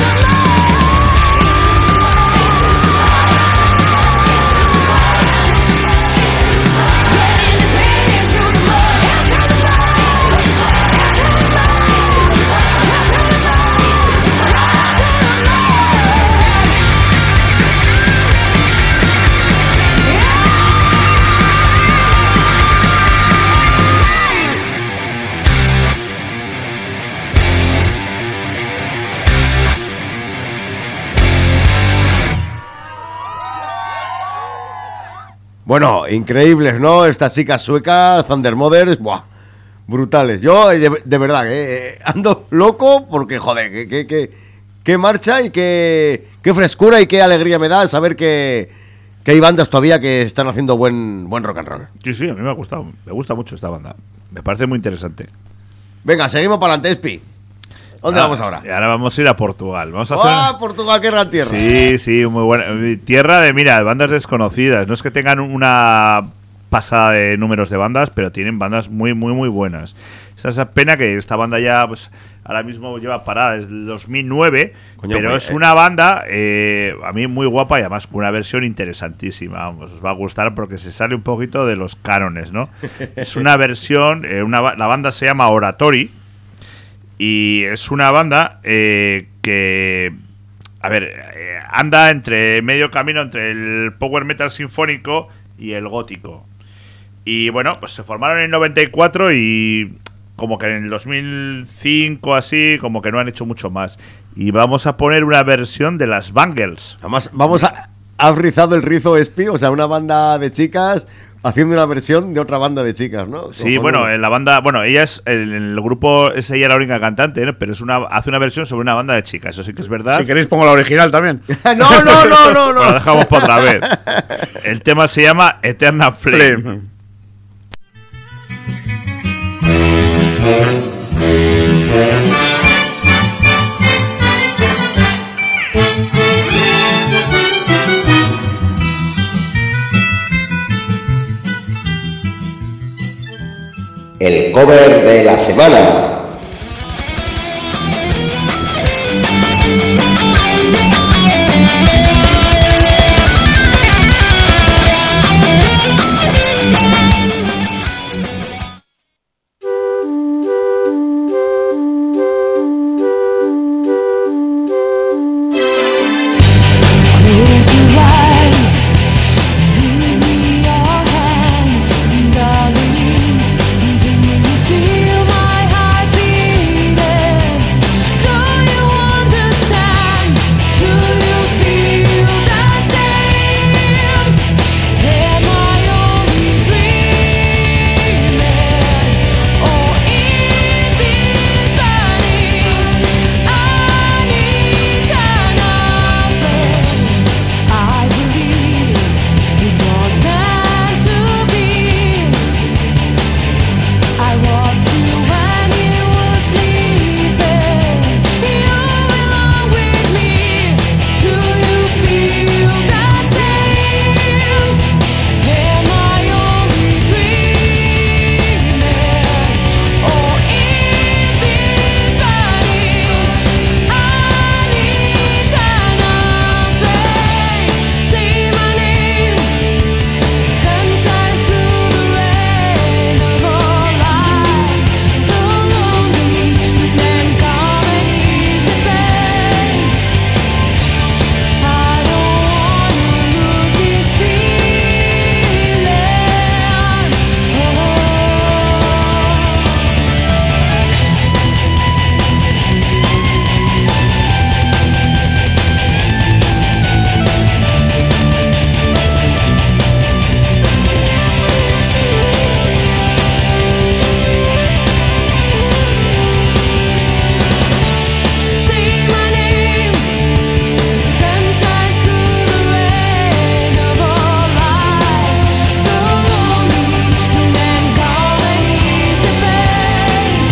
S1: Bueno, increíbles, ¿no? Estas chicas suecas, Thunder Mothers, buah, brutales. Yo, eh, de, de verdad, eh, ando loco porque, joder, que, que, que, qué marcha y qué, qué frescura y qué alegría me da saber que, que hay bandas todavía que están haciendo buen, buen rock and roll.
S2: Sí, sí, a mí me ha gustado. Me gusta mucho esta banda. Me parece muy interesante.
S1: Venga, seguimos para adelante, Espi. ¿Dónde
S2: Ah,
S1: vamos ahora?
S2: Y ahora vamos a ir a Portugal. Vamos a hacer.
S1: ¡Ah, Portugal, qué gran tierra!
S2: Sí, sí, muy buena. Tierra de, mira, bandas desconocidas. No es que tengan una pasada de números de bandas, pero tienen bandas muy, muy, muy buenas. Esta es la pena que esta banda ya, pues, ahora mismo lleva parada desde el dos mil nueve,
S1: Coño,
S2: pero
S1: pues,
S2: es
S1: eh.
S2: una banda, eh, a mí muy guapa y además con una versión interesantísima. Vamos, os va a gustar porque se sale un poquito de los cánones, ¿no? Es una versión, eh, una, ba- la banda se llama Oratori. Y es una banda eh, que, a ver, eh, anda entre medio camino entre el power metal sinfónico y el gótico. Y bueno, pues se formaron en el noventa y cuatro y como que en el dos mil cinco así, como que no han hecho mucho más. Y vamos a poner una versión de las Bangles.
S1: Además, vamos a, has rizado el rizo, Espi, o sea, una banda de chicas haciendo una versión de otra banda de chicas, ¿no?
S2: Sí,
S1: Como
S2: bueno,
S1: con-
S2: en la banda, bueno, ella es, el, el grupo es ella la única cantante, ¿no? Pero es una, hace una versión sobre una banda de chicas, eso sí que es verdad.
S3: Si queréis pongo la original también.
S1: no, no, no, no, no.
S2: Bueno, dejamos por otra vez. El tema se llama Eternal Flame.
S3: Flame.
S6: El cover de la semana.
S5: Close your eyes, give me your hand, darling. Do you feel my heart beating? Do you understand? Do you feel the same? Am I only dreaming, or is this burning an eternal flame? I believe it was meant to be. I walked you when you were sleeping. You belong with me. Do you feel the same? Am I only dreaming, or is this burning an eternal flame? Say my name, sunshine through the rain of our lives. So lonely, then come and ease the pain. I don't wanna lose this feeling. Oh. Say my name, sunshine through the rain of our lives. So lonely, then come and ease the pain.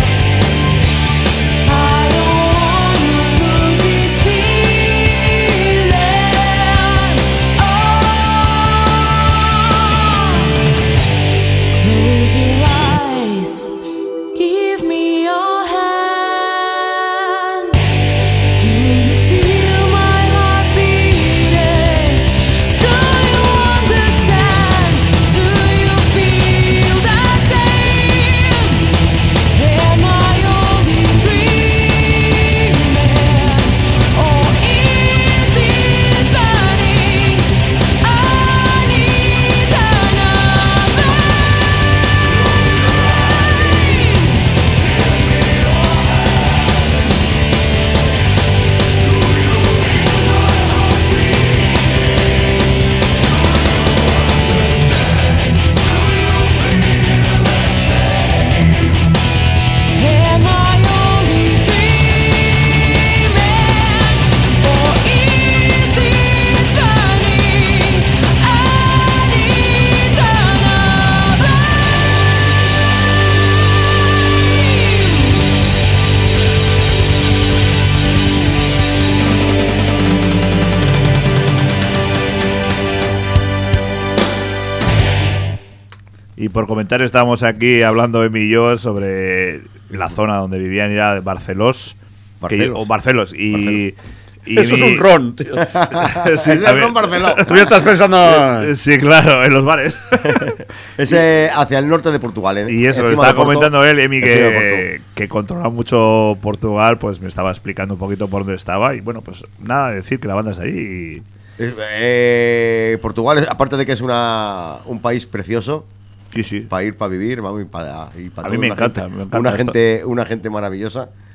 S5: I don't wanna lose this feeling. Oh, close your eyes. Give me your hand. Do you feel my heart beating? Do you understand? Do you feel the same? Am I only dreaming, or is this burning an eternal Am I only dreaming, or is this burning an eternal flame?
S2: Y por comentario estábamos aquí hablando Emi y yo sobre la zona donde vivían, era de Barcelos. que yo-
S1: Barcelos.
S2: o Barcelos. Y, y
S3: Eso es
S2: mi-
S3: un ron, tío.
S2: Sí,
S1: Es el
S2: también.
S1: ron Barceló.
S3: Tú ya estás pensando.
S2: Eh, Sí, claro, en los bares.
S1: Ese hacia el norte de Portugal, ¿eh?
S2: Y eso, lo
S1: Encima
S2: estaba
S1: de Porto,
S2: comentando él, Emi,
S1: encima de
S2: que,
S1: Porto.
S2: que controla mucho Portugal, pues me estaba explicando un poquito por dónde estaba. Y bueno, pues nada, decir que la banda está ahí. Y
S1: Es- eh, Portugal, es- aparte de que es una, un país precioso
S2: sí, sí.
S1: para ir, para vivir, vamos, y para, y para
S2: A mí
S1: todo,
S2: me
S1: una
S2: encanta,
S1: gente-
S2: me encanta
S1: una
S2: esto.
S1: gente, una gente maravillosa.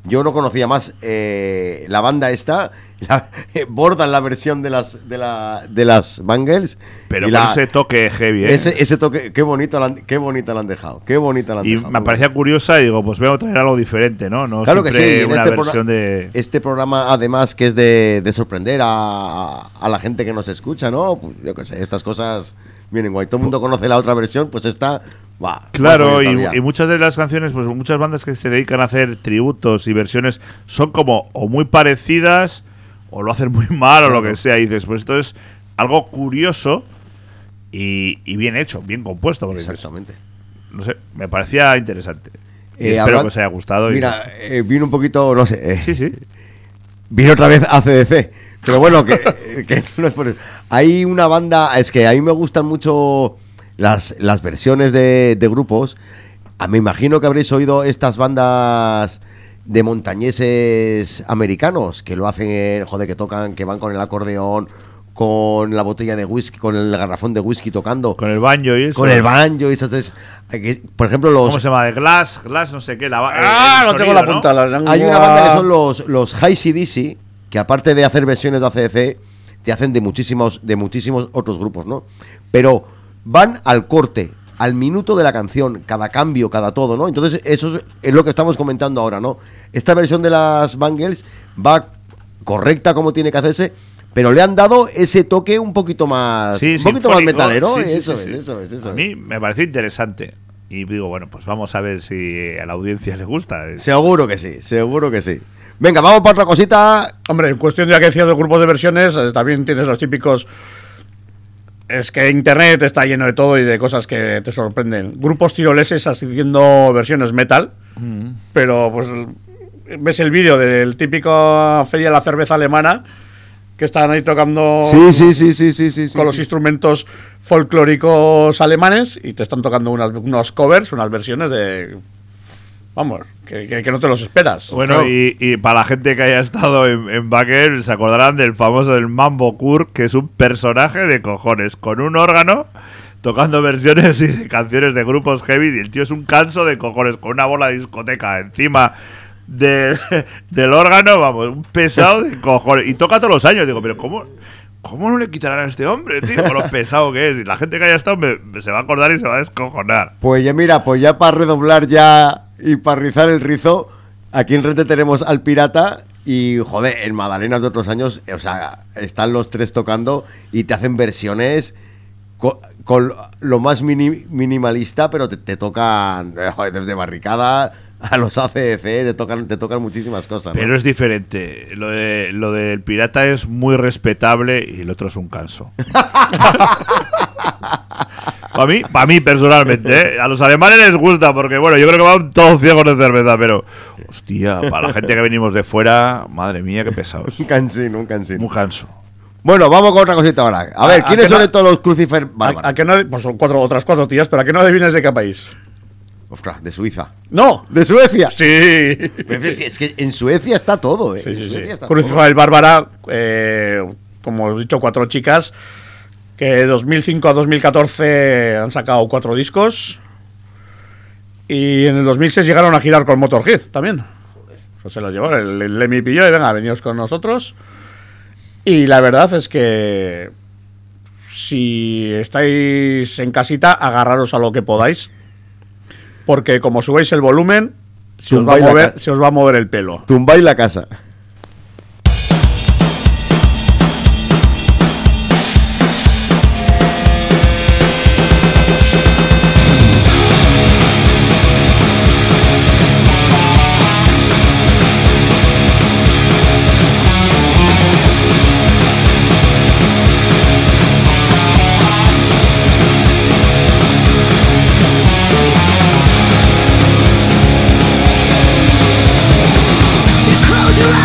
S1: yo no conocía más eh, la banda esta, la, eh, bordan la versión de las de, la, de las Bangles.
S2: Pero
S1: y
S2: con
S1: la,
S2: ese toque heavy, ¿eh?
S1: Ese, ese toque, qué bonito, la han, qué bonita la han dejado, qué bonita la han
S2: Y
S1: dejado.
S2: me parecía curiosa y digo, pues voy a traer algo diferente, ¿no? No
S1: Claro que sí,
S2: siempre
S1: en
S2: una
S1: este,
S2: versión
S1: programa,
S2: de...
S1: este programa además que es de, de sorprender a, a la gente que nos escucha, ¿no? Pues yo qué sé, estas cosas vienen guay. Todo el mundo conoce la otra versión, pues esta... Bah,
S2: Claro, y, y muchas de las canciones, pues muchas bandas que se dedican a hacer tributos y versiones son como o muy parecidas o lo hacen muy mal, claro, o lo que sea. Y dices, pues esto es algo curioso y, y bien hecho, bien compuesto. Porque
S1: exactamente.
S2: Dices, no sé, me parecía interesante. Y
S1: eh,
S2: espero
S1: hablando,
S2: que os haya gustado.
S1: Mira, eh, vino un poquito, no sé. Eh,
S2: sí, sí.
S1: Vino otra vez A C D C. Pero bueno, que, que no es por eso. Hay una banda, es que a mí me gustan mucho... Las, las versiones de, de grupos. A, me imagino que habréis oído estas bandas de montañeses americanos que lo hacen, eh, joder, que tocan, que van con el acordeón, con la botella de whisky, con el garrafón de whisky tocando,
S2: con el banjo y eso.
S1: Con el banjo y esas. Es, por ejemplo, los.
S2: ¿Cómo se llama? De Glass, Glass, no sé qué. La,
S3: ah, el, el no sonido, tengo la punta. ¿no?
S1: La Hay una banda que son los, los High C D C, que aparte de hacer versiones de A C D C, te hacen de muchísimos, de muchísimos otros grupos, ¿no? Pero van al corte, al minuto de la canción, cada cambio, cada todo, ¿no? Entonces, eso es, es lo que estamos comentando ahora, ¿no? Esta versión de las Bangles va correcta como tiene que hacerse, pero le han dado ese toque un poquito más,
S2: sí,
S1: un poquito más metalero.
S2: Sí, sí,
S1: eso,
S2: sí,
S1: es,
S2: sí.
S1: eso es, eso
S2: A
S1: es.
S2: mí me parece interesante. Y digo, bueno, pues vamos a ver si a la audiencia le gusta.
S1: Seguro que sí, seguro que sí. Venga, vamos para otra cosita.
S3: Hombre, en cuestión ya que decía de grupos de versiones, eh, también tienes los típicos... Es que internet está lleno de todo y de cosas que te sorprenden. Grupos tiroleses haciendo versiones metal, mm. pero pues ves el vídeo del típico Feria de la Cerveza Alemana, que están ahí tocando
S1: sí, sí, sí, sí, sí, sí,
S3: con
S1: sí,
S3: los
S1: sí.
S3: instrumentos folclóricos alemanes y te están tocando unas, unos covers, unas versiones de... Vamos, que, que, que no te los esperas.
S2: Bueno, no. y, y para la gente que haya estado en, en Baker, se acordarán del famoso el Mambo Kurt, que es un personaje de cojones, con un órgano, tocando versiones y de canciones de grupos heavy, y el tío es un canso de cojones, con una bola de discoteca encima de, del órgano, vamos, un pesado de cojones. Y toca todos los años, digo, pero ¿cómo...? ¿Cómo no le quitarán a este hombre, tío? Con lo pesado que es. Y la gente que haya estado me, me se va a acordar y se va a descojonar.
S1: Pues ya mira, pues ya para redoblar ya y para rizar el rizo, aquí en Rente tenemos al Pirata y, joder, en Madalenas de otros años, o sea, están los tres tocando y te hacen versiones con, con lo más mini, minimalista, pero te, te tocan, joder, desde Barricada a los A C D C, te tocan, te tocan muchísimas cosas, ¿no?
S2: Pero es diferente. Lo de lo del Pirata es muy respetable y el otro es un canso. Para mí, para mí personalmente, ¿eh? A los alemanes les gusta porque, bueno, yo creo que van todos ciegos de cerveza, pero, hostia, para la gente que venimos de fuera, madre mía, qué pesados.
S1: Un cansino, un cansino.
S2: Muy canso.
S1: Bueno, vamos con otra cosita ahora. A ver,
S3: ¿A,
S1: ¿quiénes
S3: a
S1: son
S3: no,
S1: estos los Crucifer bárbaros?
S3: A, a que no, pues son cuatro, otras cuatro tías, pero ¿a qué no adivines de qué país?
S1: Ostras, de Suiza.
S3: ¡No!
S1: ¿De Suecia?
S3: Sí.
S1: Pero es, que, es que en Suecia está todo, ¿eh?
S3: Sí, sí, sí.
S1: Crucifer
S3: Bárbara, eh, como he dicho, cuatro chicas que de dos mil cinco a dos mil catorce han sacado cuatro discos y en el dos mil seis llegaron a girar con Motorhead también. Joder. Pues se los llevó, el, el Lemmy pilló y venga, veníos con nosotros. Y la verdad es que si estáis en casita, agarraros a lo que podáis. Porque como subáis el volumen, se os, va a mover, se os va a mover el pelo.
S1: Tumbáis la casa.
S5: Close your eyes.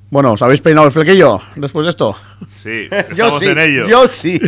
S3: Bueno, ¿os habéis peinado el flequillo después de esto?
S2: Sí,
S1: Yo
S2: estamos
S1: sí,
S2: en ello.
S1: yo sí.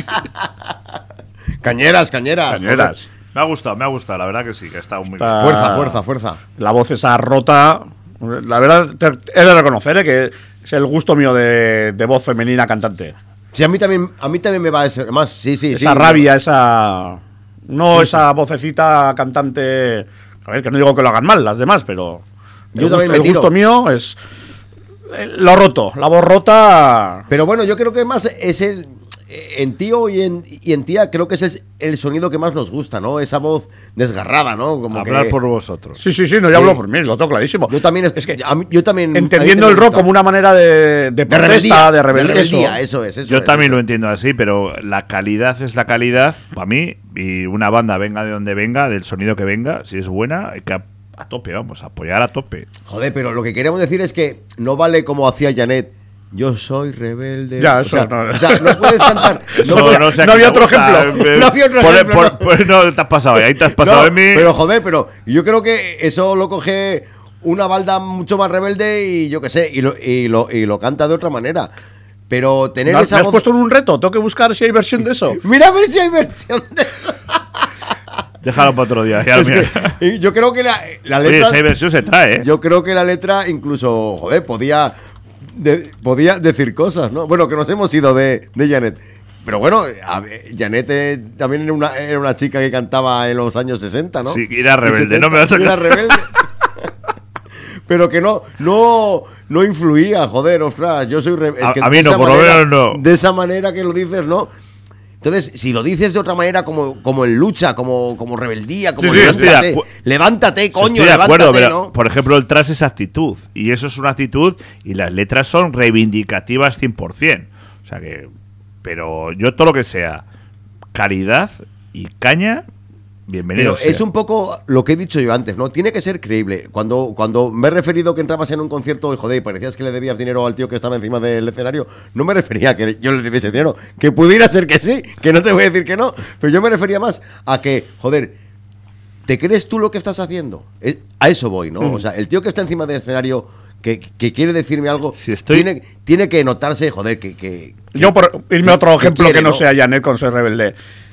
S1: Cañeras, cañeras.
S3: Cañeras.
S2: Me ha gustado, me ha gustado, la verdad que sí, que ha estado muy
S3: Está-
S2: bien.
S1: Fuerza, fuerza, fuerza.
S3: La voz esa rota. La verdad, te- he de reconocer eh, que es el gusto mío de, de voz femenina cantante.
S1: Sí, a mí también, a mí también me va a ser más, sí, sí, sí.
S3: Esa rabia, esa. No esa vocecita cantante. A ver, que no digo que lo hagan mal las demás, pero.
S1: Yo
S3: el
S1: también
S3: gusto,
S1: me
S3: el
S1: tiro.
S3: gusto mío es. eh, Lo roto, la voz rota.
S1: Pero bueno, yo creo que más es el. En tío y en, y en tía, creo que ese es el sonido que más nos gusta, ¿no? Esa voz desgarrada, ¿no? Como
S2: Hablar
S1: que,
S2: por vosotros.
S3: Sí, sí, sí, no,
S1: Sí.
S3: yo hablo por mí, lo tengo clarísimo.
S1: Yo también, es,
S3: Es que
S1: a mí- yo también
S3: entendiendo
S1: a mí
S3: el
S1: también me
S3: rock
S1: gusta.
S3: como una manera de, de,
S1: de
S3: protesta,
S1: rebeldía,
S3: de rebeldía,
S1: rebeldía,
S3: eso.
S1: eso es. Eso
S2: Yo
S1: es,
S2: también
S1: eso
S2: lo
S1: es.
S2: entiendo así, pero la calidad es la calidad para mí. Y una banda, venga de donde venga, del sonido que venga, si es buena, hay que a, a tope, vamos, apoyar a tope.
S1: Joder, pero lo que queremos decir es que no vale como hacía Janet. Yo soy rebelde.
S3: Ya,
S1: o,
S3: eso
S1: sea,
S3: no.
S1: o sea, no puedes cantar.
S2: Eso
S1: puedes-
S2: no, sé a
S3: no
S2: qué
S3: había
S2: te
S3: otro
S2: gusta,
S3: ejemplo.
S2: eh,
S1: No había otro
S2: por-
S1: ejemplo,
S2: por-
S1: no.
S2: por- no, te has pasado, ahí te has pasado
S1: No,
S2: en mí.
S1: Pero joder, pero yo creo que eso lo coge una balda mucho más rebelde y yo qué sé, y lo, y lo, y lo canta de otra manera. Pero tener
S3: ¿Me has,
S1: esa
S3: me has
S1: voz-
S3: puesto en un reto? Tengo que buscar si hay versión de eso.
S1: Mira a ver si hay versión de eso.
S2: Déjalo para otro día. Ya,
S1: Es
S2: mira.
S1: que, y yo creo que la, la
S2: Oye,
S1: letra.
S2: esa versión se trae, ¿eh?
S1: Yo creo que la letra incluso, joder, podía, de- podía decir cosas, ¿no? Bueno, que nos hemos ido de, de Janet. Pero bueno, a ver, Janet eh, también era una, era una chica que cantaba en los años sesenta, ¿no?
S2: Sí, era rebelde,
S1: Y
S2: no me vas a-
S1: Era rebelde. Pero que no, no, no influía, joder, ostras, yo soy rebelde.
S2: A- a mí no, por lo menos no.
S1: De esa manera que lo dices, ¿no? Entonces, si lo dices de otra manera, como, como en lucha, como, como rebeldía, como
S2: Sí, sí, estoy de
S1: levántate,
S2: acu-
S1: levántate, coño,
S2: Estoy de acuerdo,
S1: levántate,
S2: pero
S1: ¿no?
S2: por ejemplo, el tras es actitud. Y eso es una actitud. Y las letras son reivindicativas cien por ciento. O sea que. Pero yo todo lo que sea calidad y caña, bienvenido.
S1: Pero
S2: sea.
S1: es un poco lo que he dicho yo antes, ¿no? Tiene que ser creíble. Cuando, cuando me he referido que entrabas en un concierto y, joder, parecías que le debías dinero al tío que estaba encima del escenario, no me refería a que yo le debiese dinero. Que pudiera ser que sí, que no te voy a decir que no. Pero yo me refería más a que, joder, ¿te crees tú lo que estás haciendo? Eh, A eso voy, ¿no? O sea, el tío que está encima del escenario, que, que quiere decirme algo,
S2: Si estoy-
S1: tiene, tiene que notarse, joder, que... que- que-
S3: Yo, por irme a otro
S1: que
S3: ejemplo
S1: quiere,
S3: que no,
S1: ¿no?
S3: sea Janet con Soy Rebelde.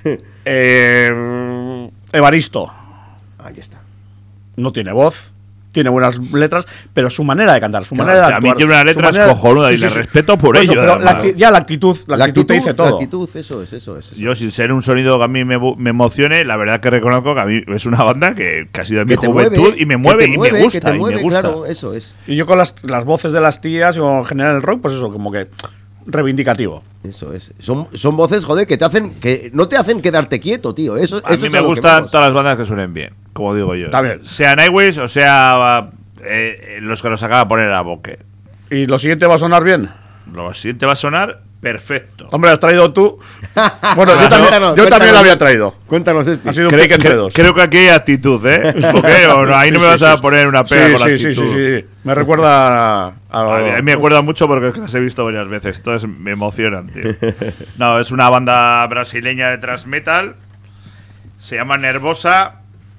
S3: Eh, Evaristo.
S1: Ahí está.
S3: No tiene voz, tiene buenas letras, pero su manera de cantar, su
S2: Claro,
S3: manera de
S2: a mí
S3: actuar.
S2: tiene unas
S3: su
S2: letras
S3: manera de-
S2: cojonudas y le respeto por
S3: eso,
S2: ello,
S3: pero la
S2: además.
S3: acti- ya la actitud, la, actitud, te dice todo.
S1: La actitud, eso es, eso es. eso
S2: Yo,
S1: es.
S2: sin ser un sonido que a mí me, bu- me emocione, la verdad que reconozco que a mí es una banda que, que ha sido de mi
S1: Que te
S2: juventud
S1: mueve,
S2: y me
S1: que
S2: mueve
S1: te
S2: y
S1: mueve,
S2: me
S1: que
S2: gusta.
S1: te
S2: y
S1: mueve,
S2: me gusta.
S1: claro, eso es.
S3: Y yo con las, las voces de las tías o en general el rock, pues eso, como que reivindicativo.
S1: Eso es. Son, son voces, joder, que te hacen, que no te hacen quedarte quieto, tío. Eso,
S2: A
S1: eso
S2: mí
S1: es
S2: me
S1: lo que
S2: gustan
S1: vamos.
S2: todas las bandas que suenen bien, como digo yo.
S3: Está bien.
S2: Sea Nightwish o sea eh, los que nos acaba de poner a Boque.
S3: Y lo siguiente va a sonar bien.
S2: Lo siguiente va a sonar perfecto.
S3: Hombre, has traído tú. Bueno, yo
S1: Cuéntanos,
S3: también, yo
S1: cuéntanos.
S3: también lo había traído.
S1: Cuéntanos, Espi.
S3: Ha sido un
S2: Creo,
S3: pique entre
S2: creo-
S3: dos.
S2: creo que aquí hay actitud, ¿eh? Boque, o no, ahí no
S3: Sí,
S2: me
S3: sí,
S2: vas a
S3: sí.
S2: poner una pega
S3: Sí,
S2: con la
S3: sí, sí,
S2: actitud.
S3: sí, sí. Me recuerda a, a-
S2: A mí me acuerda mucho porque es que las he visto varias veces. Entonces me emocionan, tío. No, es una banda brasileña de thrash metal. Se llama Nervosa.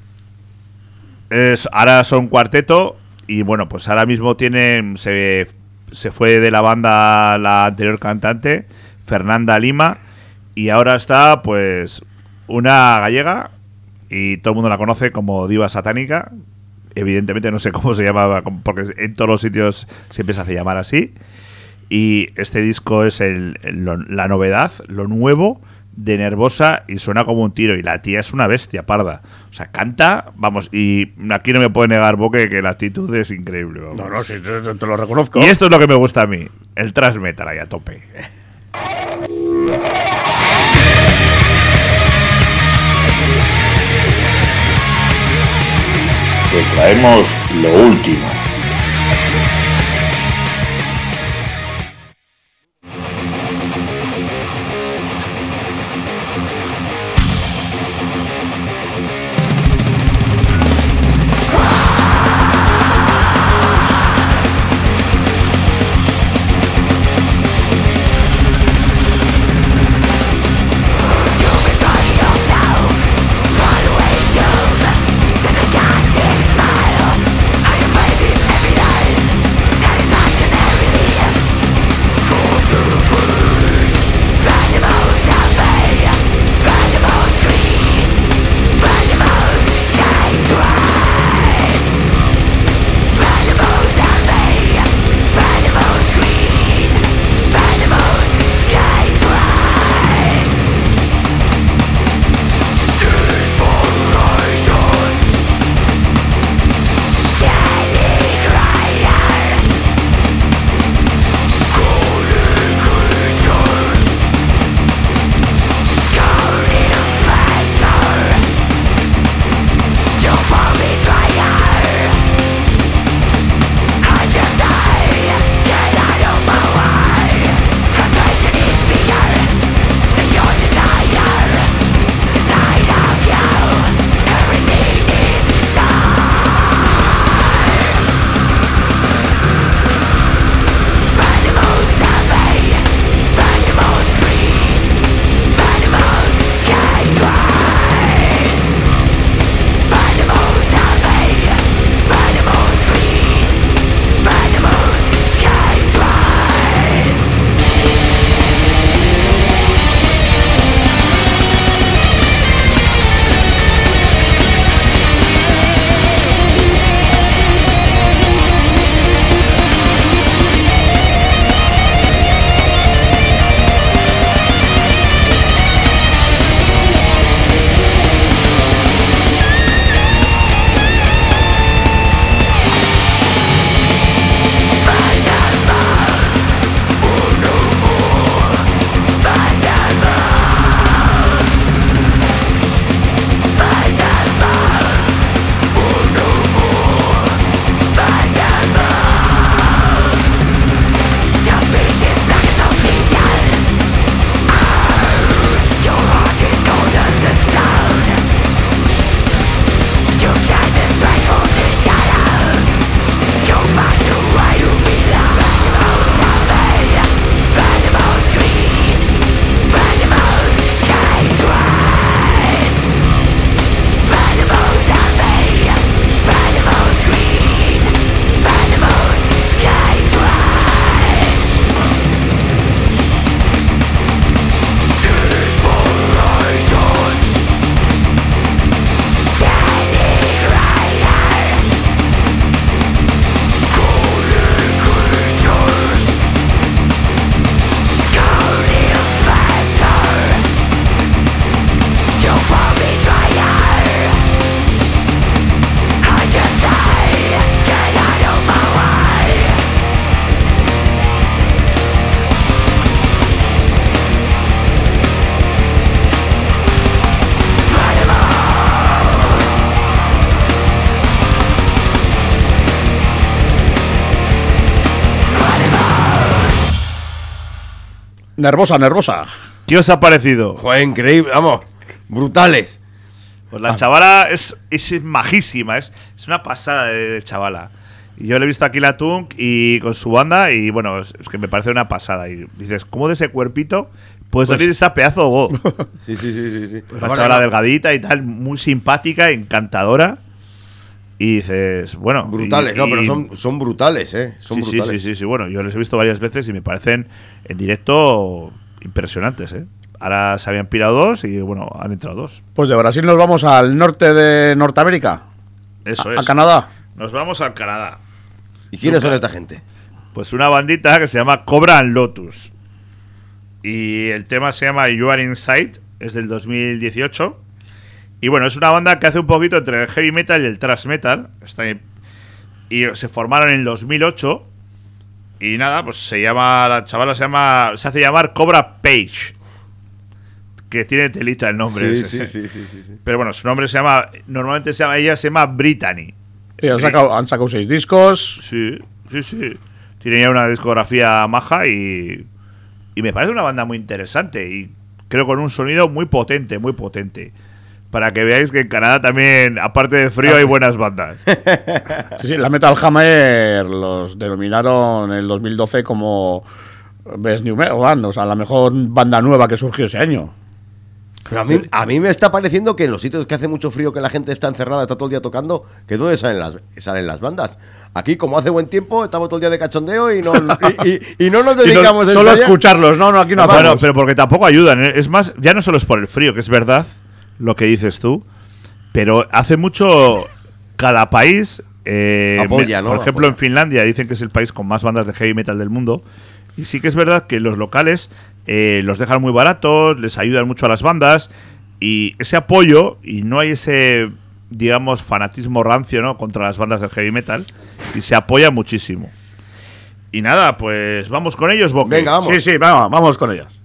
S2: Es, ahora son cuarteto. Y bueno, pues ahora mismo tienen. Se, se fue de la banda la anterior cantante, Fernanda Lima. Y ahora está, pues, una gallega. Y todo el mundo la conoce como Diva Satánica. Evidentemente no sé cómo se llamaba, porque en todos los sitios siempre se hace llamar así. Y este disco es el, el- lo- la novedad, lo nuevo de Nervosa, y suena como un tiro. Y la tía es una bestia parda. O sea, canta, vamos, y aquí no me puede negar Boque que la actitud es increíble. Vamos.
S3: No, no, sí, te, te- te lo reconozco.
S2: Y esto es lo que me gusta a mí, el thrash metal ahí a tope.
S4: Te traemos lo último.
S8: Are you
S3: Nervosa, nervosa.
S2: ¿Qué os ha parecido?
S1: Joder, increíble, vamos, brutales.
S2: Pues la chavala es, es majísima, es, es una pasada de, de chavala. Y yo le he visto aquí la Tunk y con su banda y bueno, es, es que me parece una pasada. Y dices, ¿cómo de ese cuerpito puede salir
S3: Pues-
S2: esa pedazo de voz?
S1: Sí, sí, sí, sí. sí.
S2: Pues la chavala delgadita y tal, muy simpática, encantadora. Y dices, bueno...
S1: Brutales,
S2: y-
S1: no, pero
S2: y-
S1: son, son brutales, ¿eh? Son
S2: sí, sí,
S1: brutales.
S2: sí, sí, sí, bueno, yo les he visto varias veces y me parecen en directo impresionantes, ¿eh? Ahora se habían pirado dos y bueno, han entrado dos.
S3: Pues de Brasil nos vamos al norte de Norteamérica.
S2: Eso
S3: a,
S2: es.
S3: a Canadá.
S2: Nos vamos al Canadá.
S1: ¿Y quiénes son esta gente?
S2: Pues una bandita que se llama Cobra and Lotus. Y el tema se llama You Are Inside, es del dos mil dieciocho. Y bueno, es una banda que hace un poquito entre el heavy metal y el thrash metal. Está ahí. Y se formaron en el dos mil ocho. Y nada, pues se llama, la chavala se llama, se hace llamar Cobra Page. Que tiene telita el nombre.
S1: Sí,
S2: ese.
S1: sí, sí, sí, sí, sí.
S2: Pero bueno, su nombre se llama, normalmente se llama, ella se llama Brittany.
S3: Sí, han, sacado, han sacado seis discos.
S2: Sí, sí, sí. Tiene ya una discografía maja y, y me parece una banda muy interesante y creo con un sonido muy potente, muy potente. Para que veáis que en Canadá también, aparte de frío, hay buenas bandas.
S3: Sí, sí, la Metal Hammer los denominaron en el dos mil doce como Best New Metal Band, o sea, la mejor banda nueva que surgió ese año.
S1: Pero a mí, a mí me está pareciendo que en los sitios que hace mucho frío, que la gente está encerrada, está todo el día tocando, que ¿dónde salen las, salen las bandas? Aquí, como hace buen tiempo, estamos todo el día de cachondeo y no, y, y- y no nos
S3: Y no-
S1: dedicamos a
S3: solo
S1: ensayar.
S3: escucharlos, no, no, aquí no
S2: Bueno,
S3: hacemos.
S2: pero porque tampoco ayudan. ¿eh? Es más, ya no solo es por el frío, que es verdad lo que dices tú, pero hace mucho cada país... eh,
S1: Apoya,
S2: me-
S1: ¿no?
S2: Por ejemplo,
S1: Apoya.
S2: en Finlandia dicen que es el país con más bandas de heavy metal del mundo. Y sí que es verdad que los locales eh, los dejan muy baratos, les ayudan mucho a las bandas. Y ese apoyo, y no hay ese, digamos, fanatismo rancio, ¿no?, contra las bandas del heavy metal, y se apoya muchísimo. Y nada, pues vamos con ellos, Boque.
S1: Venga, vamos.
S3: Sí, sí, vamos, vamos con ellas.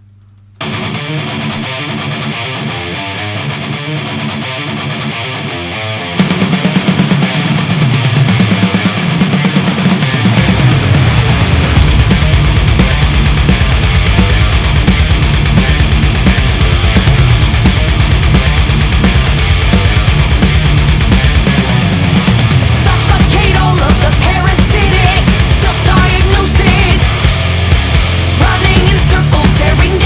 S5: Suffocate all of the parasitic self-diagnosis, running in circles, tearing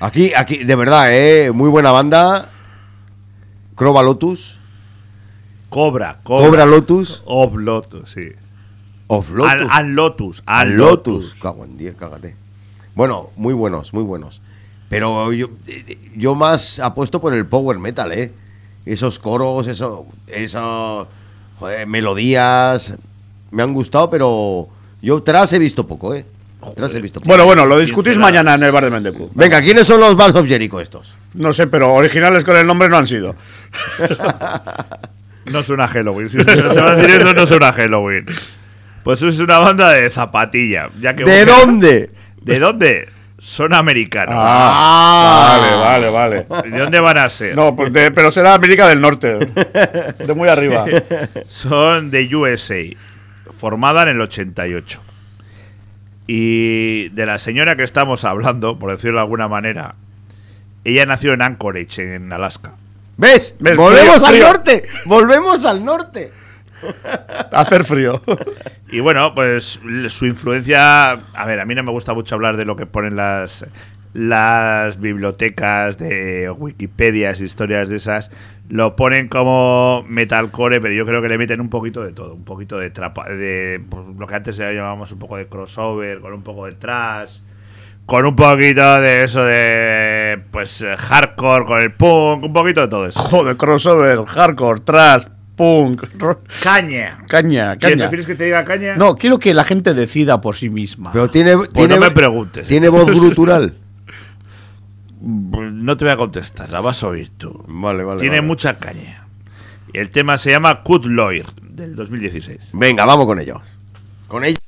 S1: Aquí, aquí, de verdad, ¿eh? Muy buena banda. Crova Lotus.
S2: Cobra, Cobra.
S1: Cobra Lotus.
S2: Of Lotus, sí.
S1: Of Lotus.
S2: Al, al Lotus. Al
S1: Al
S2: Lotus.
S1: Lotus. Cago en diez, cágate. Bueno, muy buenos, muy buenos. Pero yo, yo más apuesto por el power metal, ¿eh? Esos coros, eso, eso, joder, melodías, me han gustado, pero yo tras he visto poco, ¿eh? Tras he visto poco.
S3: Bueno, bueno, lo discutís
S2: Pinceladas.
S3: mañana en el bar de Mendecu.
S1: Venga, ¿quiénes son los Balls of Jericho estos?
S3: No sé, pero originales con el nombre no han sido.
S2: No suena a Halloween. Si no se va a decir eso, no suena a Halloween. Pues es una banda de zapatilla. Ya que
S1: ¿De dónde?
S2: ¿De dónde? Son americanos.
S3: Ah, vale, vale, vale.
S2: ¿De dónde van a ser?
S3: No, pues de- pero será América del Norte. De muy arriba.
S2: Son de U S A, formada en el ochenta y ocho. Y de la señora que estamos hablando, por decirlo de alguna manera, ella nació en Anchorage, en Alaska.
S1: ¿Ves?
S3: ¿Ves?
S1: Volvemos
S3: Frío,
S1: al
S3: frío.
S1: norte. Volvemos al norte.
S3: Hacer frío.
S2: Y bueno, pues l- su influencia... A ver, a mí no me gusta mucho hablar de lo que ponen las, las bibliotecas de Wikipedias, historias de esas. Lo ponen como metalcore, pero yo creo que le meten un poquito de todo. Un poquito de trapa, de pues, lo que antes llamábamos un poco de crossover, con un poco de thrash, con un poquito de eso de... Pues eh, hardcore, con el punk, un poquito de todo eso.
S3: Joder, crossover, hardcore, trash, punk, ro-
S2: Caña.
S3: caña,
S2: ¿Quién,
S3: caña.
S2: ¿Prefieres que te diga caña?
S3: No, quiero que la gente decida por sí misma.
S1: Pero tiene,
S2: Pues
S1: tiene,
S2: no me preguntes.
S1: Tiene voz grutural.
S2: No te voy a contestar, la vas a oír tú.
S1: Vale, vale.
S2: Tiene
S1: vale.
S2: mucha caña. Y el tema se llama Cut Lawyer, del dos mil dieciséis.
S1: Venga, vamos con ellos. Con ellos.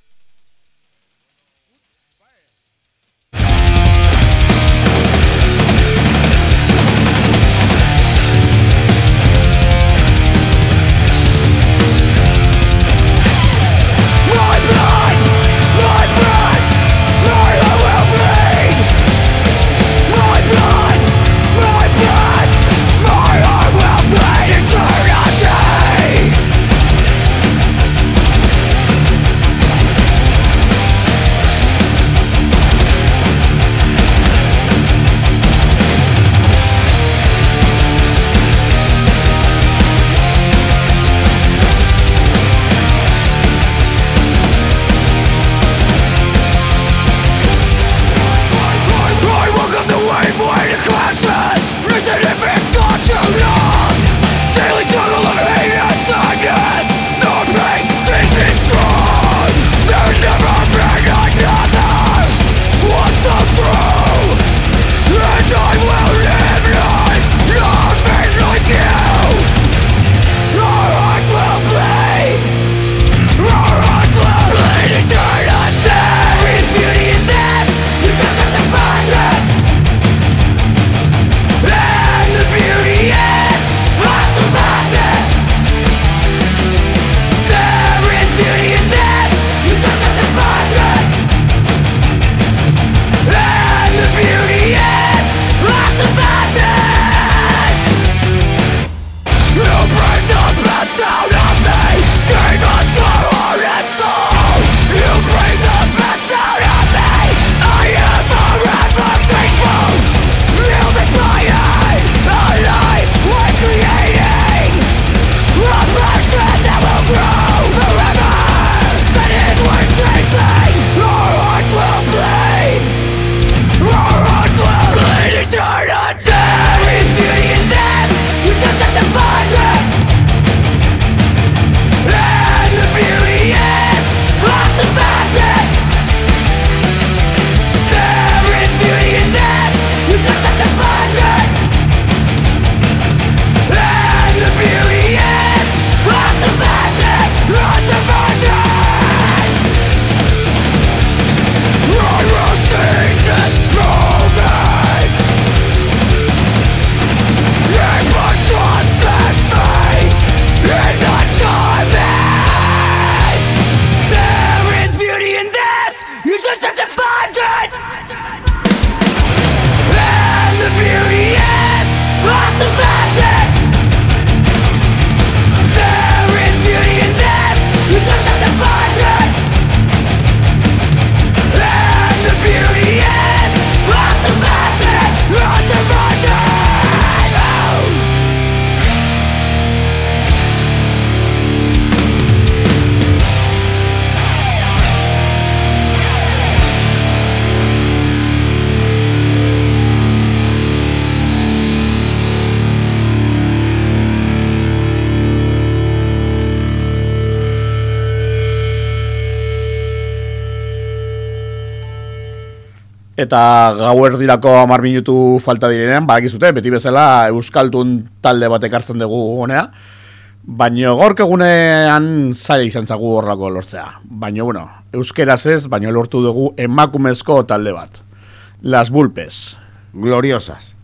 S3: Eta gauerdirako hamar minutu falta direnean, badakizute, beti bezala Euskaldun talde bat ekartzen dugu honea. Baina gaurk egunean zaila izan zagu horrako lortzea. Baina, bueno, euskeraz ez, baina lortu dugu emakumezko talde bat. Las Vulpes.
S1: Gloriosas.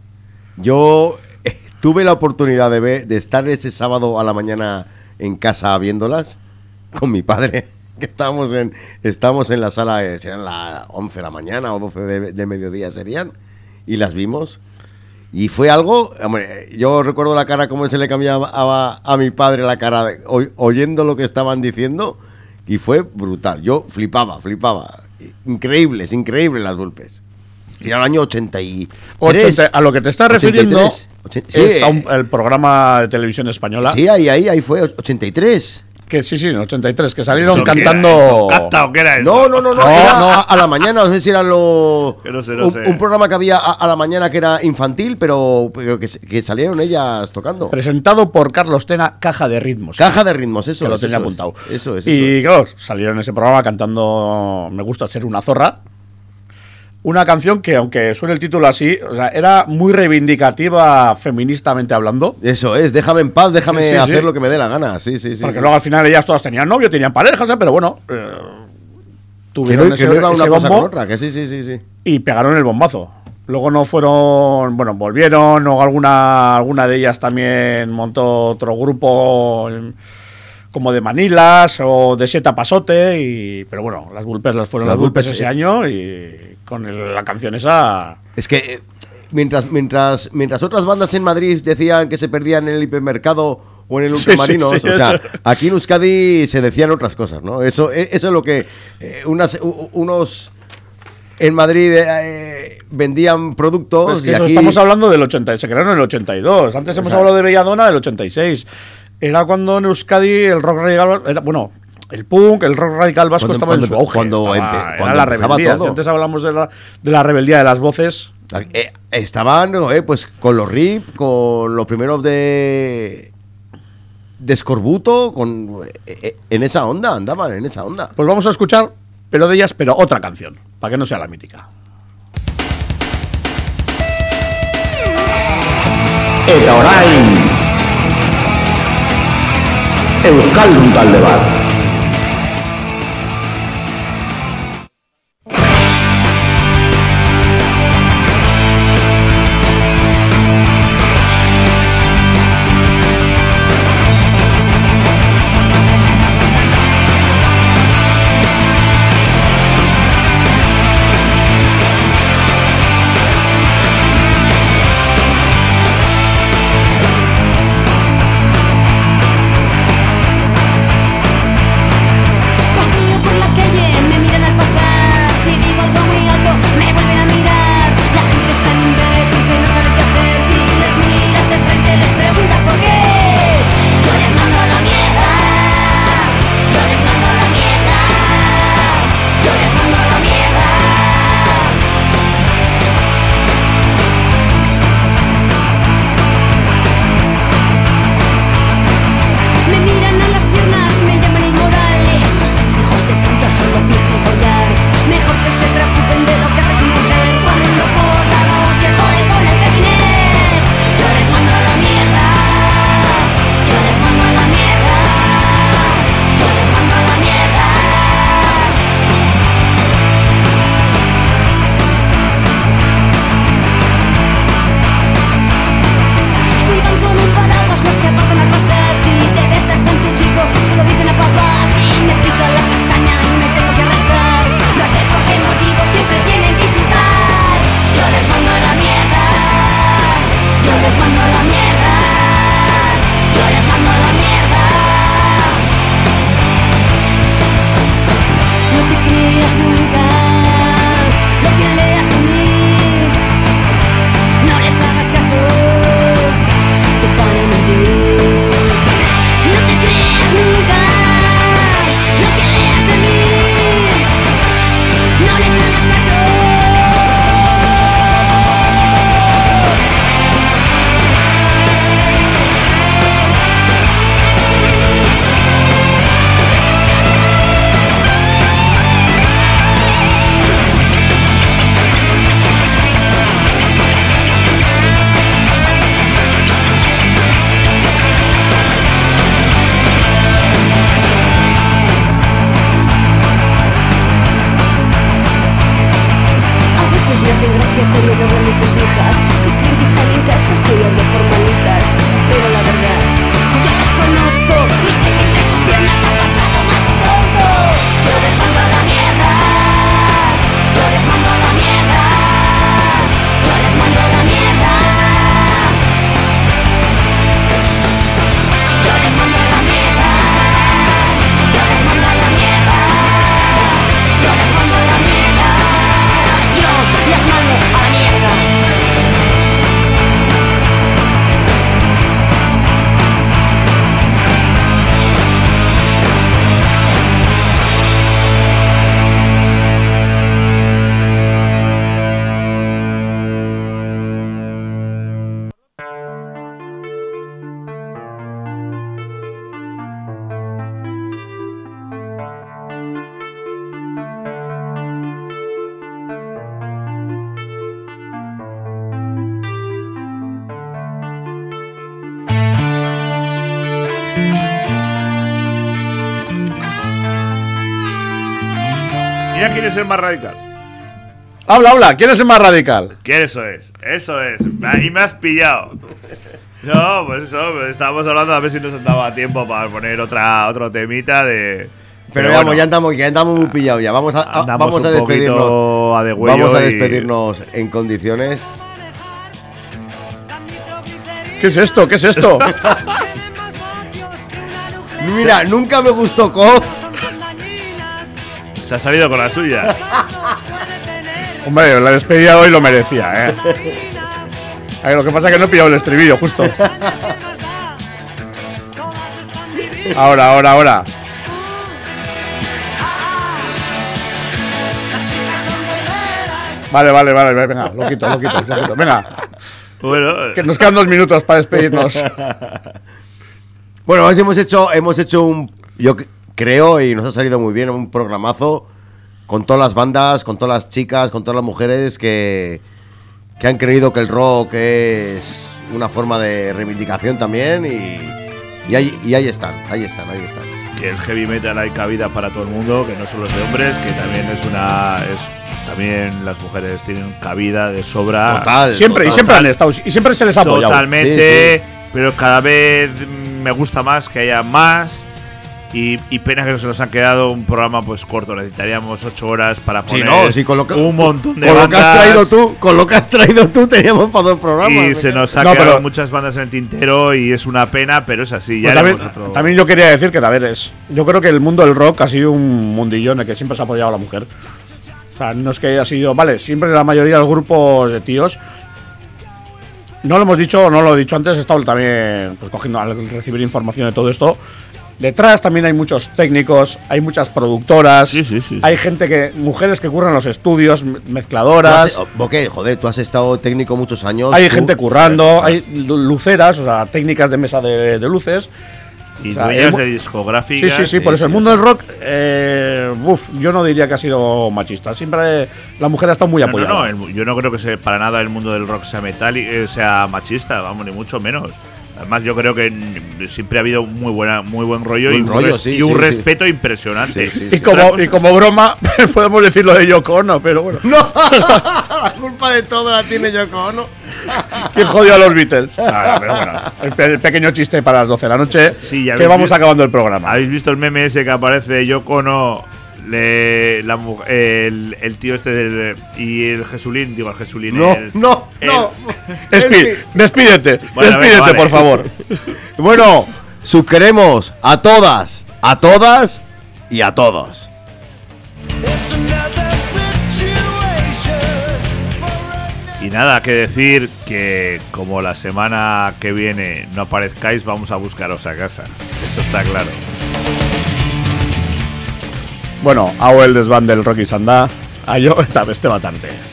S1: Yo eh, tuve la oportunidad de ver, de estar ese sábado a la mañana en casa viéndolas con mi padre, que estábamos en, estábamos en la sala, eh, serían las once de la mañana o doce de, de mediodía serían, y las vimos. Y fue algo, hombre, yo recuerdo la cara como se le cambiaba a, a mi padre la cara de, o, oyendo lo que estaban diciendo, y fue brutal. Yo flipaba, flipaba. Increíbles, increíbles las Vulpes. Era el año ochenta y tres.
S3: ochenta, a lo que te estás refiriendo
S1: ochenta y tres,
S3: es
S1: sí,
S3: a un, el programa de televisión española.
S1: Sí, ahí, ahí, ahí fue, ochenta y tres.
S3: Que sí, sí, en ochenta y tres, que salieron
S2: ¿Eso qué
S3: cantando...
S2: era? ¿Canta o qué era eso?
S1: No, no, no, no,
S3: No,
S1: era
S3: no.
S1: A, a la mañana, no sé si era lo...
S2: Que no sé, no
S1: un,
S2: sé.
S1: un programa que había a, a la mañana que era infantil, pero, pero que, que salieron ellas tocando.
S3: Presentado por Carlos Tena, Caja de Ritmos.
S1: Caja de ritmos, eso
S3: que lo
S1: es,
S3: tenía
S1: eso
S3: apuntado.
S1: Es, eso es, eso
S3: y
S1: es.
S3: claro, salieron en ese programa cantando Me gusta ser una zorra. Una canción que, aunque suene el título así, o sea, era muy reivindicativa feministamente hablando.
S1: Eso es, déjame en paz, déjame
S3: Sí, sí,
S1: hacer
S3: sí.
S1: lo que me dé la gana. Sí, sí, sí.
S3: Porque
S1: sí.
S3: luego al final ellas todas tenían novio, tenían parejas, ¿eh? Pero bueno, eh,
S1: Que
S3: tuvieron
S1: no,
S3: ese,
S1: que no iba una
S3: ese
S1: cosa
S3: bombo
S1: con otra, que sí, sí, sí, sí.
S3: y pegaron el bombazo. Luego no fueron, bueno, volvieron, o alguna, alguna de ellas también montó otro grupo eh, como de Manilas o de Seta Pasote, y, pero bueno, las Vulpes las fueron
S1: Las
S3: las Vulpes
S1: Vulpes,
S3: ese
S1: eh.
S3: año, y con el- la canción esa...
S1: Es que eh, mientras, mientras, mientras otras bandas en Madrid decían que se perdían en el hipermercado o en el
S3: Sí,
S1: ultramarinos,
S3: sí, sí,
S1: o sea,
S3: eso.
S1: aquí en Euskadi se decían otras cosas, ¿no? Eso, eh, eso es lo que eh, unas, u- unos en Madrid eh, vendían productos
S3: Es que
S1: y
S3: eso
S1: aquí
S3: estamos hablando del ochenta, se crearon en el ochenta y dos. Antes hemos
S1: sea-
S3: hablado de Belladona del ochenta y seis. Era cuando en Euskadi el rock radical era, bueno, el punk, el rock radical vasco
S1: Cuando-
S3: estaba en
S1: cuando-
S3: su auge.
S1: cuando
S3: estaba-
S1: empe-
S3: era
S1: cuando
S3: la
S1: empezaba
S3: rebeldía.
S1: todo.
S3: Si antes hablamos de la, de la rebeldía de las voces.
S1: eh, estaban eh, pues con los R I P, con los primeros de de Escorbuto, con eh, eh, en esa onda, andaban en esa onda.
S3: Pues vamos a escuchar, pero de ellas, pero otra canción, para que no sea la mítica.
S6: Eta orain Euskaldun talde bat.
S8: y sus hijas se creen que están en casa estudiando formalitas, pero la verdad, yo las conozco y sé que entre sus piernas ha pasado más de todo. Yo les mando a la mierda, yo les mando a la mierda, yo les mando a la mierda, yo les mando a la mierda, yo les mando a la mierda, yo les mando a la mierda, yo les mando a la mierda.
S2: Mira quién es el más radical.
S3: Habla, habla, ¿quién es el más radical?
S2: ¿Quién eso es? Eso es. Y me has pillado. No, pues eso, pues estábamos hablando a ver si nos daba tiempo para poner otra otro temita de.
S1: Pero, Pero vamos, bueno, ya andamos, ya andamos muy pillados ya. Vamos a, a vamos a despedirnos.
S2: A de
S1: vamos a despedirnos y... en condiciones.
S3: ¿Qué es esto? ¿Qué es esto?
S1: Mira, nunca me gustó Coz.
S2: Se ha salido con la suya.
S3: Hombre, la despedida hoy lo merecía, ¿eh? Ay, lo que pasa es que no he pillado el estribillo, justo. Ahora, ahora, ahora. Vale, vale, vale, venga, lo quito, lo quito, lo quito. Venga.
S2: Bueno,
S3: que nos quedan dos minutos para despedirnos.
S1: Bueno, hoy hemos hecho, hemos hecho un, yo creo, y nos ha salido muy bien, un programazo con todas las bandas, con todas las chicas, con todas las mujeres que, que han creído que el rock es una forma de reivindicación también y, y, ahí, y ahí están, ahí están, ahí están.
S2: Que el heavy metal hay cabida para todo el mundo, que no solo es de hombres, que también es una... es también las mujeres tienen cabida de sobra.
S1: Total.
S3: Siempre,
S1: total.
S3: y siempre han estado, y siempre se les ha apoyado.
S2: Totalmente, sí, sí. Pero cada vez me gusta más que haya más. Y, y pena que no se nos han quedado un programa pues corto. Necesitaríamos ocho horas para poner
S1: sí, no, sí, con lo que,
S2: un montón de
S1: con
S2: bandas.
S1: Lo que has traído tú, con lo que has traído tú teníamos para dos programas.
S2: Y se nos han
S3: no,
S2: quedado
S3: pero,
S2: muchas bandas en el tintero y es una pena, pero es así. Ya
S3: pues también,
S2: otro...
S3: también yo quería decir que, a ver, es, yo creo que el mundo del rock ha sido un mundillo en el que siempre se ha apoyado a la mujer. O sea, no es que haya sido, vale, siempre la mayoría de los grupos de tíos. No lo hemos dicho, no lo he dicho antes, he estado también pues, cogiendo al recibir información de todo esto. Detrás también hay muchos técnicos, hay muchas productoras,
S2: sí, sí, sí,
S3: hay
S2: sí.
S3: gente que, mujeres que curran los estudios, mezcladoras.
S1: ¿Qué? Joder, tú has estado técnico muchos años.
S3: Hay
S1: tú,
S3: gente currando, hay luceras, o sea, técnicas de mesa de, de luces.
S2: Y
S3: o sea,
S2: dueños
S3: el,
S2: de discográficas.
S3: Sí, sí, sí,
S2: sí
S3: por eso
S2: sí,
S3: el mundo del rock, eh, uf, yo no diría que ha sido machista. Siempre la mujer ha estado muy
S2: no,
S3: apoyada.
S2: No, no, el, yo no creo que sea, para nada el mundo del rock sea metal y eh, sea machista, vamos, ni mucho menos. Además, yo creo que siempre ha habido muy buena, muy buen rollo
S1: buen
S2: y un,
S1: rollo,
S2: res,
S1: sí,
S2: y un
S1: sí,
S2: respeto
S1: sí.
S2: impresionante.
S1: Sí, sí,
S3: y,
S1: sí.
S3: como, y como broma, podemos decir lo de Yoko Ono, pero bueno.
S1: No, la culpa de todo la tiene Yoko Ono.
S3: ¿Quién jodió a los Beatles? Ah, pero bueno, el, pe el pequeño chiste para las doce de la noche,
S2: Sí, ya
S3: que vamos
S2: visto,
S3: acabando el programa.
S2: ¿Habéis visto el meme ese que aparece Yoko Ono, le, la, el, el tío este del, y el Jesulín? Digo, el Jesulín.
S1: No,
S2: el,
S1: no,
S2: el,
S1: no.
S3: Espi despídete,
S2: Bueno,
S3: despídete,
S2: venga, vale.
S3: por favor.
S1: Bueno, susqueremos a todas, a todas y a todos.
S2: Y nada, que decir que como la semana que viene no aparezcáis, vamos a buscaros a casa. Eso está claro.
S3: Bueno, hau el desban del Rocky Sandá, a yo esta beste batarte.